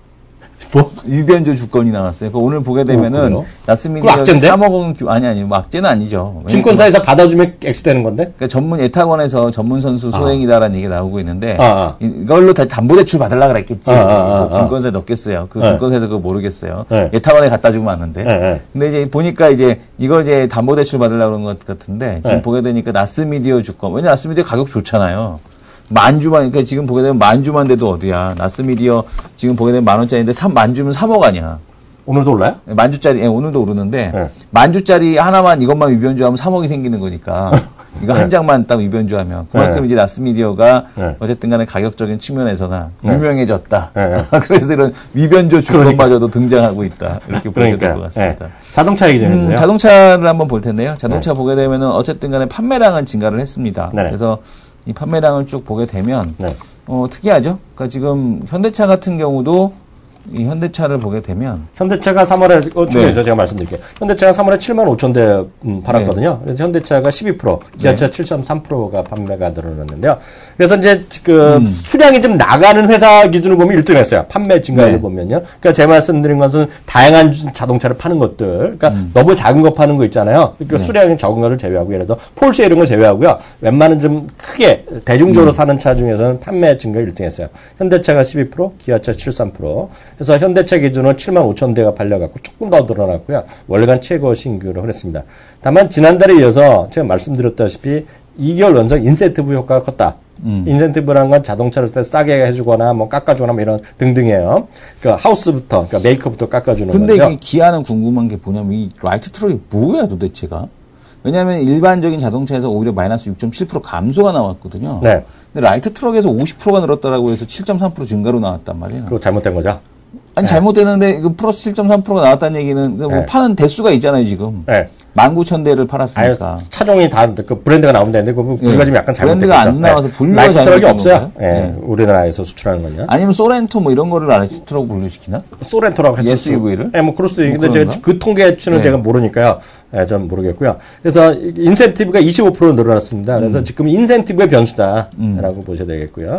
뭐? 유변조 주권이 나왔어요. 오늘 보게 되면은 나스미디어 3억 원 아니 뭐 악재는 아니죠. 증권사에서 받아주면 X되는 건데? 그러니까 전문 예탁원에서 전문 선수 소행이다라는 얘기가 나오고 있는데 이걸로 다 담보대출 받으려고 그랬겠지. 증권사에 넣겠어요. 그 증권사에서 그거 모르겠어요. 네. 예탁원에 갖다 주면 아는데. 네. 근데 이제 보니까 이제 이걸 이제 담보대출 받으려고 그런 것 같은데 지금 네. 보게 되니까 나스미디어 주권. 왜냐 나스미디어 가격 좋잖아요. 만주만, 그러니까 지금 보게 되면 만주만 돼도 어디야. 나스미디어 지금 보게 되면 10,000원짜리인데 만주면 3억 아니야. 오늘도 올라요? 만주짜리, 오늘도 오르는데, 네. 만주짜리 하나만 이것만 위변주하면 3억이 생기는 거니까, 이거 한 장만 딱 위변주하면, 그만큼 이제 나스미디어가 어쨌든 간에 가격적인 측면에서나 유명해졌다. 그래서 이런 위변주 주권마저도 등장하고 있다. 이렇게 보셔야 될 것 같습니다. 자동차 얘기 좀 해주세요. 자동차를 한번 볼 텐데요. 자동차 보게 되면은 어쨌든 간에 판매량은 증가를 했습니다. 그래서 이 판매량을 쭉 보게 되면 특이하죠. 그러니까 지금 현대차 같은 경우도 이 현대차를 보게 되면 현대차가 3월에 중에서 제가 말씀드릴게요. 현대차가 3월에 75,000대 팔았거든요. 그래서 현대차가 12%, 기아차 7.3%가 판매가 늘어났는데요. 그래서 이제 그 수량이 좀 나가는 회사 기준으로 보면 1등했어요. 판매 증가율을 보면요. 그러니까 제가 말씀드린 것은 다양한 자동차를 파는 것들, 그러니까 너무 작은 거 파는 거 있잖아요. 그러니까 수량이 적은 거를 제외하고 예를 들어 폴쉐 이런 거 제외하고요. 웬만한 좀 크게 대중적으로 사는 차 중에서는 판매 증가율 1등했어요. 현대차가 12%, 기아차 7.3%. 그래서 현대차 기준으로 75,000대가 팔려갖고 조금 더 늘어났고요. 월간 최고 신규로 했습니다. 다만 지난달에 이어서 제가 말씀드렸다시피 2개월 연속 인센티브 효과가 컸다. 인센티브라는 건 자동차를 때 싸게 해주거나 뭐 깎아주거나 뭐 이런 등등이에요. 그러니까 하우스부터, 그러니까 메이커부터 깎아주는 건데요. 근데 이게 기아는 궁금한 게 뭐냐면 이 라이트 트럭이 뭐야 도대체가? 왜냐하면 일반적인 자동차에서 오히려 마이너스 6.7% 감소가 나왔거든요. 네. 근데 라이트 트럭에서 50%가 늘었다라고 해서 7.3% 증가로 나왔단 말이에요. 그거 잘못된 거죠? 아니, 잘못되는데, 이거 플러스 7.3%가 나왔다는 얘기는, 뭐, 파는 대수가 있잖아요, 지금. 19,000대를 팔았으니까. 아유, 차종이 다, 그 브랜드가 나오는데, 그 분류가 좀 약간 잘못된 브랜드가 안 나와서 분류가 라이트 트럭이 잘못된 없어요. 우리나라에서 수출하는 건요. 아니면 소렌토 뭐 이런 거를 라이트 트럭 분류시키나? 소렌토라고 했었어요. SUV를? 뭐, 그럴 수도 있는데, 제가 그 통계치는 제가 모르니까요. 전 모르겠고요. 그래서, 인센티브가 25% 늘어났습니다. 그래서 지금 인센티브의 변수다라고 보셔야 되겠고요.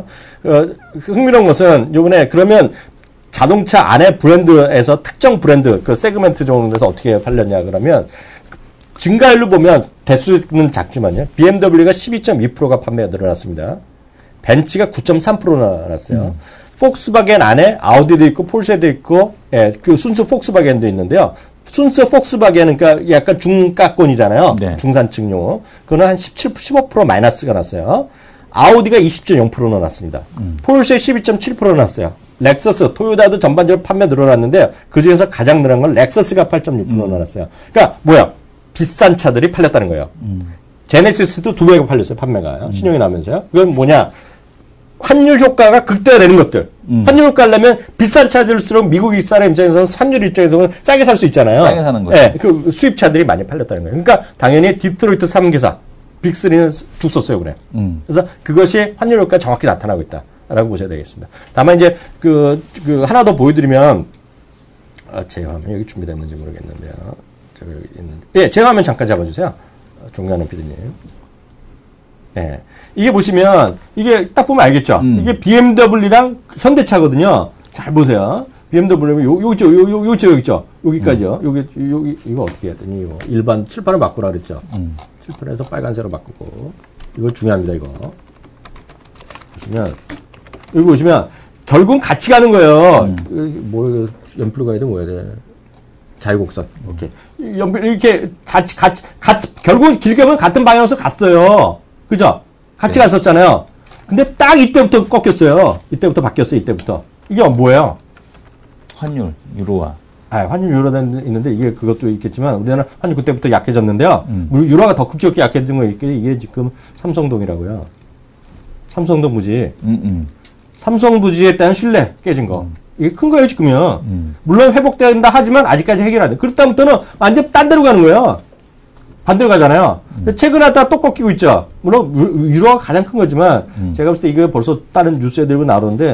흥미로운 것은, 요번에 그러면, 자동차 안에 브랜드에서 특정 브랜드, 그 세그멘트 정도에서 어떻게 팔렸냐 그러면 증가율로 보면 대수는 작지만요. BMW가 12.2%가 판매가 늘어났습니다. 벤츠가 9.3% 늘어났어요. 폭스바겐 안에 아우디도 있고 폴쉐도 있고 그 순수 폭스바겐도 있는데요. 순수 폭스바겐은 그러니까 약간 중가권이잖아요. 중산층 용어. 그거는 한 15% 마이너스가 났어요. 아우디가 20.0% 늘어났습니다. 폴쉐 12.7% 늘어났어요. 렉서스, 토요타도 전반적으로 판매 늘어났는데 그 중에서 가장 늘어난 건 렉서스가 8.6% 늘어났어요. 그러니까 뭐야? 비싼 차들이 팔렸다는 거예요. 제네시스도 2배가 팔렸어요. 판매가. 신용이 나면서요. 그건 뭐냐? 환율 효과가 극대화되는 것들. 환율 효과를 내면 비싼 차들일수록 미국 사람 입장에서는 환율 입장에서는 싸게 살 수 있잖아요. 싸게 사는 거죠. 네, 그 수입차들이 많이 팔렸다는 거예요. 그러니까 당연히 디트로이트 3기사 빅3는 죽 썼어요, 그래. 그래서 그것이 환율 효과가 정확히 나타나고 있다. 라고 보셔야 되겠습니다. 다만 이제 하나 더 보여드리면 제 화면 여기 준비됐는지 모르겠는데요. 제가 여기 있는 제 화면 잠깐 잡아주세요. 종료하는 피디님. 이게 보시면 이게 딱 보면 알겠죠. 이게 BMW랑 현대차거든요. 잘 보세요. BMW 여기 있죠. 여기까지요. 여기 이거 어떻게 해야 되니? 이거 일반 칠판을 바꾸라 그랬죠. 칠판에서 빨간색으로 바꾸고 이거 중요합니다. 이거 보시면. 여기 보시면, 결국은 같이 가는 거예요. 뭐, 연필로 가야 돼, 뭐 해야 돼. 자유곡선. 오케이. 연필, 이렇게, 결국은 길게 보면 같은 방향에서 갔어요. 그죠? 같이 갔었잖아요. 근데 딱 이때부터 꺾였어요. 이때부터 바뀌었어요, 이때부터. 이게 뭐예요? 환율, 유로화. 환율 유로화 있는데, 이게 그것도 있겠지만, 우리나라 환율 그때부터 약해졌는데요. 유로화가 더 급격히 약해진 거 이게 지금 삼성동이라고요. 삼성동 부지. 삼성 부지에 대한 신뢰 깨진 거. 이게 큰 거예요, 지금요. 물론 회복된다 하지만 아직까지 해결 안 돼. 그렇다부터는 완전 딴 데로 가는 거예요. 반대로 가잖아요. 최근에 왔다가 또 꺾이고 있죠. 물론 유로화가 가장 큰 거지만 제가 봤을 때 이거 벌써 다른 뉴스에 들고 나오는데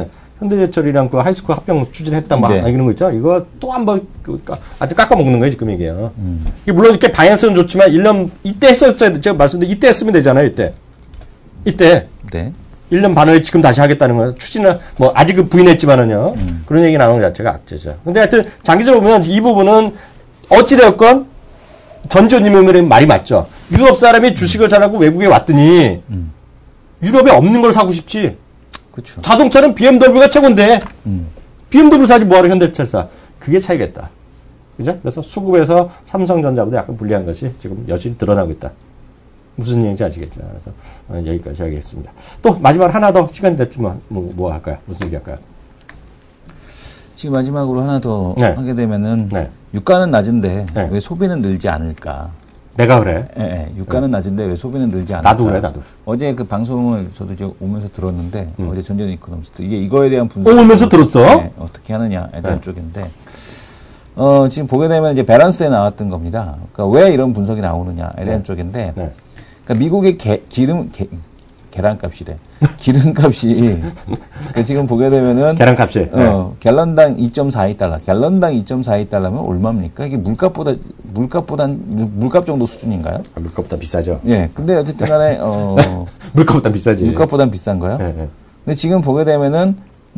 현대제철이랑 그 하이스쿨 합병 추진했다 막 네. 이런 거 있죠. 이거 또 한번 아주 깎아먹는 거예요 지금 이게. 이게 물론 이렇게 방향성은 좋지만 1년 이때 했었어야 돼. 제가 말씀드린 이때 했으면 되잖아요. 이때 네. 1년 반을 지금 다시 하겠다는 거예요. 추진을 뭐 아직은 부인했지만은요. 그런 얘기 나오는 것 자체가 악재죠. 근데 하여튼 장기적으로 보면 이 부분은 어찌되었건 전지현님의 말이 맞죠. 유럽 사람이 주식을 사라고 외국에 왔더니 유럽에 없는 걸 사고 싶지. 그렇죠. 자동차는 BMW가 최고인데 BMW 사지 뭐하러 현대차를 사. 그게 차이겠다. 그죠? 그래서 수급에서 삼성전자보다 약간 불리한 것이 지금 여실히 드러나고 있다. 무슨 얘기인지 아시겠죠? 그래서 여기까지 하겠습니다. 또 마지막 하나 더 시간이 됐지만 뭐 할까요? 무슨 얘기 할까요? 지금 마지막으로 하나 더 네. 하게 되면은 네. 유가는 낮은데 네. 왜 소비는 늘지 않을까? 내가 그래. 예, 예. 유가는 낮은데 왜 소비는 늘지 않을까? 나도 그래, 나도. 어제 그 방송을 저도 이제 오면서 들었는데 어제 전전 이코노미스트 이거에 대한 분석 오면서 들었어? 네, 어떻게 하느냐에 대한 쪽인데 지금 보게 되면 이제 밸런스에 나왔던 겁니다. 그러니까 왜 이런 분석이 나오느냐에 대한 쪽인데 그러니까 미국의 계란값이래. 기름값이 그러니까 지금 보게 되면은 계란값이 갤런당 2.42달러. 갤런당 2.42달러면 얼마입니까? 이게 물값 정도 수준인가요? 물값보다 비싸죠. 예. 근데 어쨌든 간에 물값보다 비싸지. 물값보단 비싼 거요? 네. 근데 지금 보게 되면은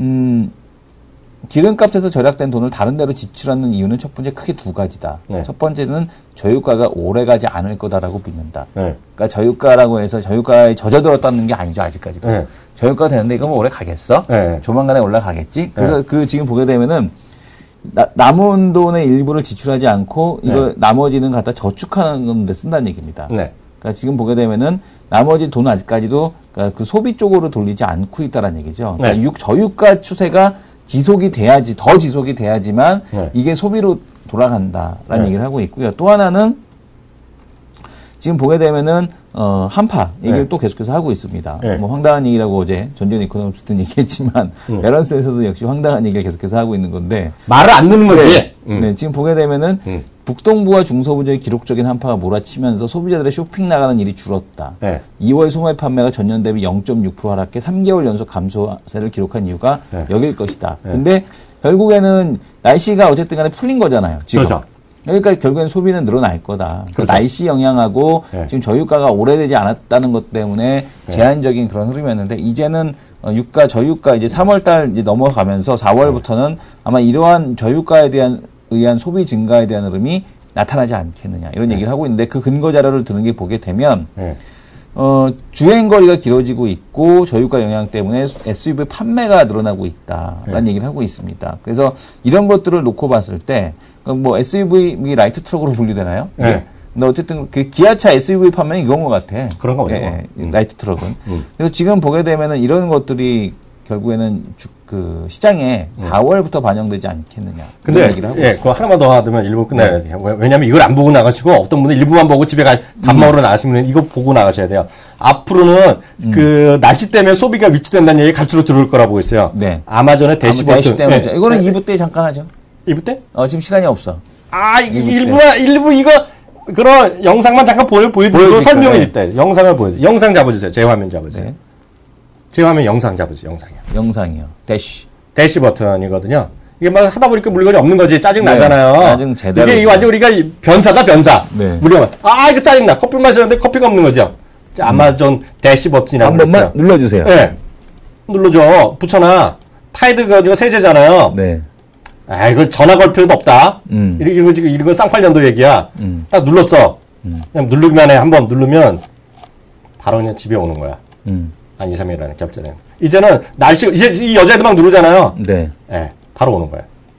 기름값에서 절약된 돈을 다른 데로 지출하는 이유는 첫 번째 크게 두 가지다. 네. 첫 번째는 저유가가 오래 가지 않을 거다라고 믿는다. 네. 그러니까 저유가라고 해서 저유가에 젖어들었다는 게 아니죠, 아직까지도. 네. 저유가 되는데 이거 뭐 오래 가겠어? 네. 조만간에 올라가겠지? 그래서 그 지금 보게 되면은 남은 돈의 일부를 지출하지 않고 이거 나머지는 갖다 저축하는 데 쓴다는 얘기입니다. 네. 그러니까 지금 보게 되면은 나머지 돈은 아직까지도 그러니까 그 소비 쪽으로 돌리지 않고 있다는 얘기죠. 그러니까 저유가 추세가 지속이 돼야지만 이게 소비로 돌아간다라는 얘기를 하고 있고요. 또 하나는 지금 보게 되면은 한파 얘기를 또 계속해서 하고 있습니다. 뭐 황당한 얘기라고 어제 전전 이코노미스트는 얘기했지만 밸런스에서도 역시 황당한 얘기를 계속해서 하고 있는 건데 말을 안 듣는 거지. 네, 지금 보게 되면은 북동부와 중서부 지역의 기록적인 한파가 몰아치면서 소비자들의 쇼핑 나가는 일이 줄었다. 2월 소매 판매가 전년 대비 0.6% 하락해 3개월 연속 감소세를 기록한 이유가 여길 것이다. 근데 결국에는 날씨가 어쨌든 간에 풀린 거잖아요. 지금. 그렇죠. 그러니까 결국엔 소비는 늘어날 거다. 그렇죠. 날씨 영향하고 지금 저유가가 오래되지 않았다는 것 때문에 제한적인 그런 흐름이었는데 이제는 저유가 이제 3월달 이제 넘어가면서 4월부터는 아마 이러한 저유가에 의한 소비 증가에 대한 흐름이 나타나지 않겠느냐 이런 얘기를 하고 있는데 그 근거 자료를 드는 게 보게 되면 주행 거리가 길어지고 있고 저유가 영향 때문에 SUV 판매가 늘어나고 있다라는 얘기를 하고 있습니다. 그래서 이런 것들을 놓고 봤을 때 뭐 SUV 라이트 트럭으로 분류되나요? 근데 어쨌든 그 기아차 SUV 판매는 이건 것 같아. 그런 거 같아요. 라이트 트럭은. 그래서 지금 보게 되면은 이런 것들이 결국에는 그 시장에 4월부터 반영되지 않겠느냐. 근데 얘기를 하고 있습니다. 그거 하나만 더 하면 일부 끝나야 돼요. 왜냐하면 이걸 안 보고 나가시고 어떤 분은 일부만 보고 집에 밥 먹으러 나가시면 이거 보고 나가셔야 돼요. 앞으로는 그 날씨 때문에 소비가 위축된다는 얘기 갈수록 들을 거라 보고 있어요. 네. 아마존의 대시보트 때문에 이거는 2부 때 잠깐 하죠. 2부 때? 지금 시간이 없어. 일부 이거 그런 영상만 잠깐 보여드리고 설명해 때 영상을 영상 잡아주세요. 제 화면 잡아주세요. 네. 제 화면 영상 잡으세요. 영상이요. 대시 버튼이거든요. 이게 막 하다 보니까 물건이 없는 거지. 짜증 나잖아요. 짜증 제대로. 이게 완전 우리가 변사다. 네. 우리가 이거 짜증 나. 커피 마시는데 커피가 없는 거죠. 아마존 대시 버튼이라고 한 번만 눌러주세요. 네. 눌러줘. 붙여놔. 타이드가 이거 세제잖아요. 네. 이거 전화 걸 필요도 없다. 이런 거 쌍팔년도 얘기야. 딱 눌렀어. 그냥 누르기만 해. 한번 누르면 바로 그냥 집에 오는 거야. 한 2, 3일 안에 겹쳐내. 이제는 날씨, 이제 이 여자애들 막 누르잖아요. 네. 바로 오는 거야.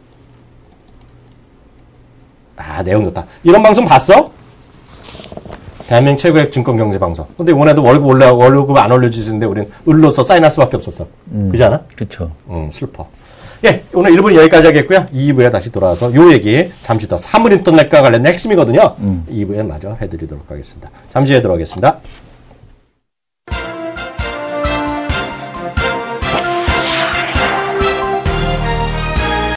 내용 좋다. 이런 방송 봤어? 대한민국 최고의 증권경제방송. 근데 이번에도 월급 안 올려주시는데 우리는 을로서 사인할 수밖에 없었어. 그렇지 않아? 그쵸. 슬퍼. 오늘 1부는 여기까지 하겠고요. 2부에 다시 돌아와서 요 얘기 잠시 더 사물인터넷과 관련된 핵심이거든요. 2부에 마저 해드리도록 하겠습니다. 잠시 후에 들어가겠습니다.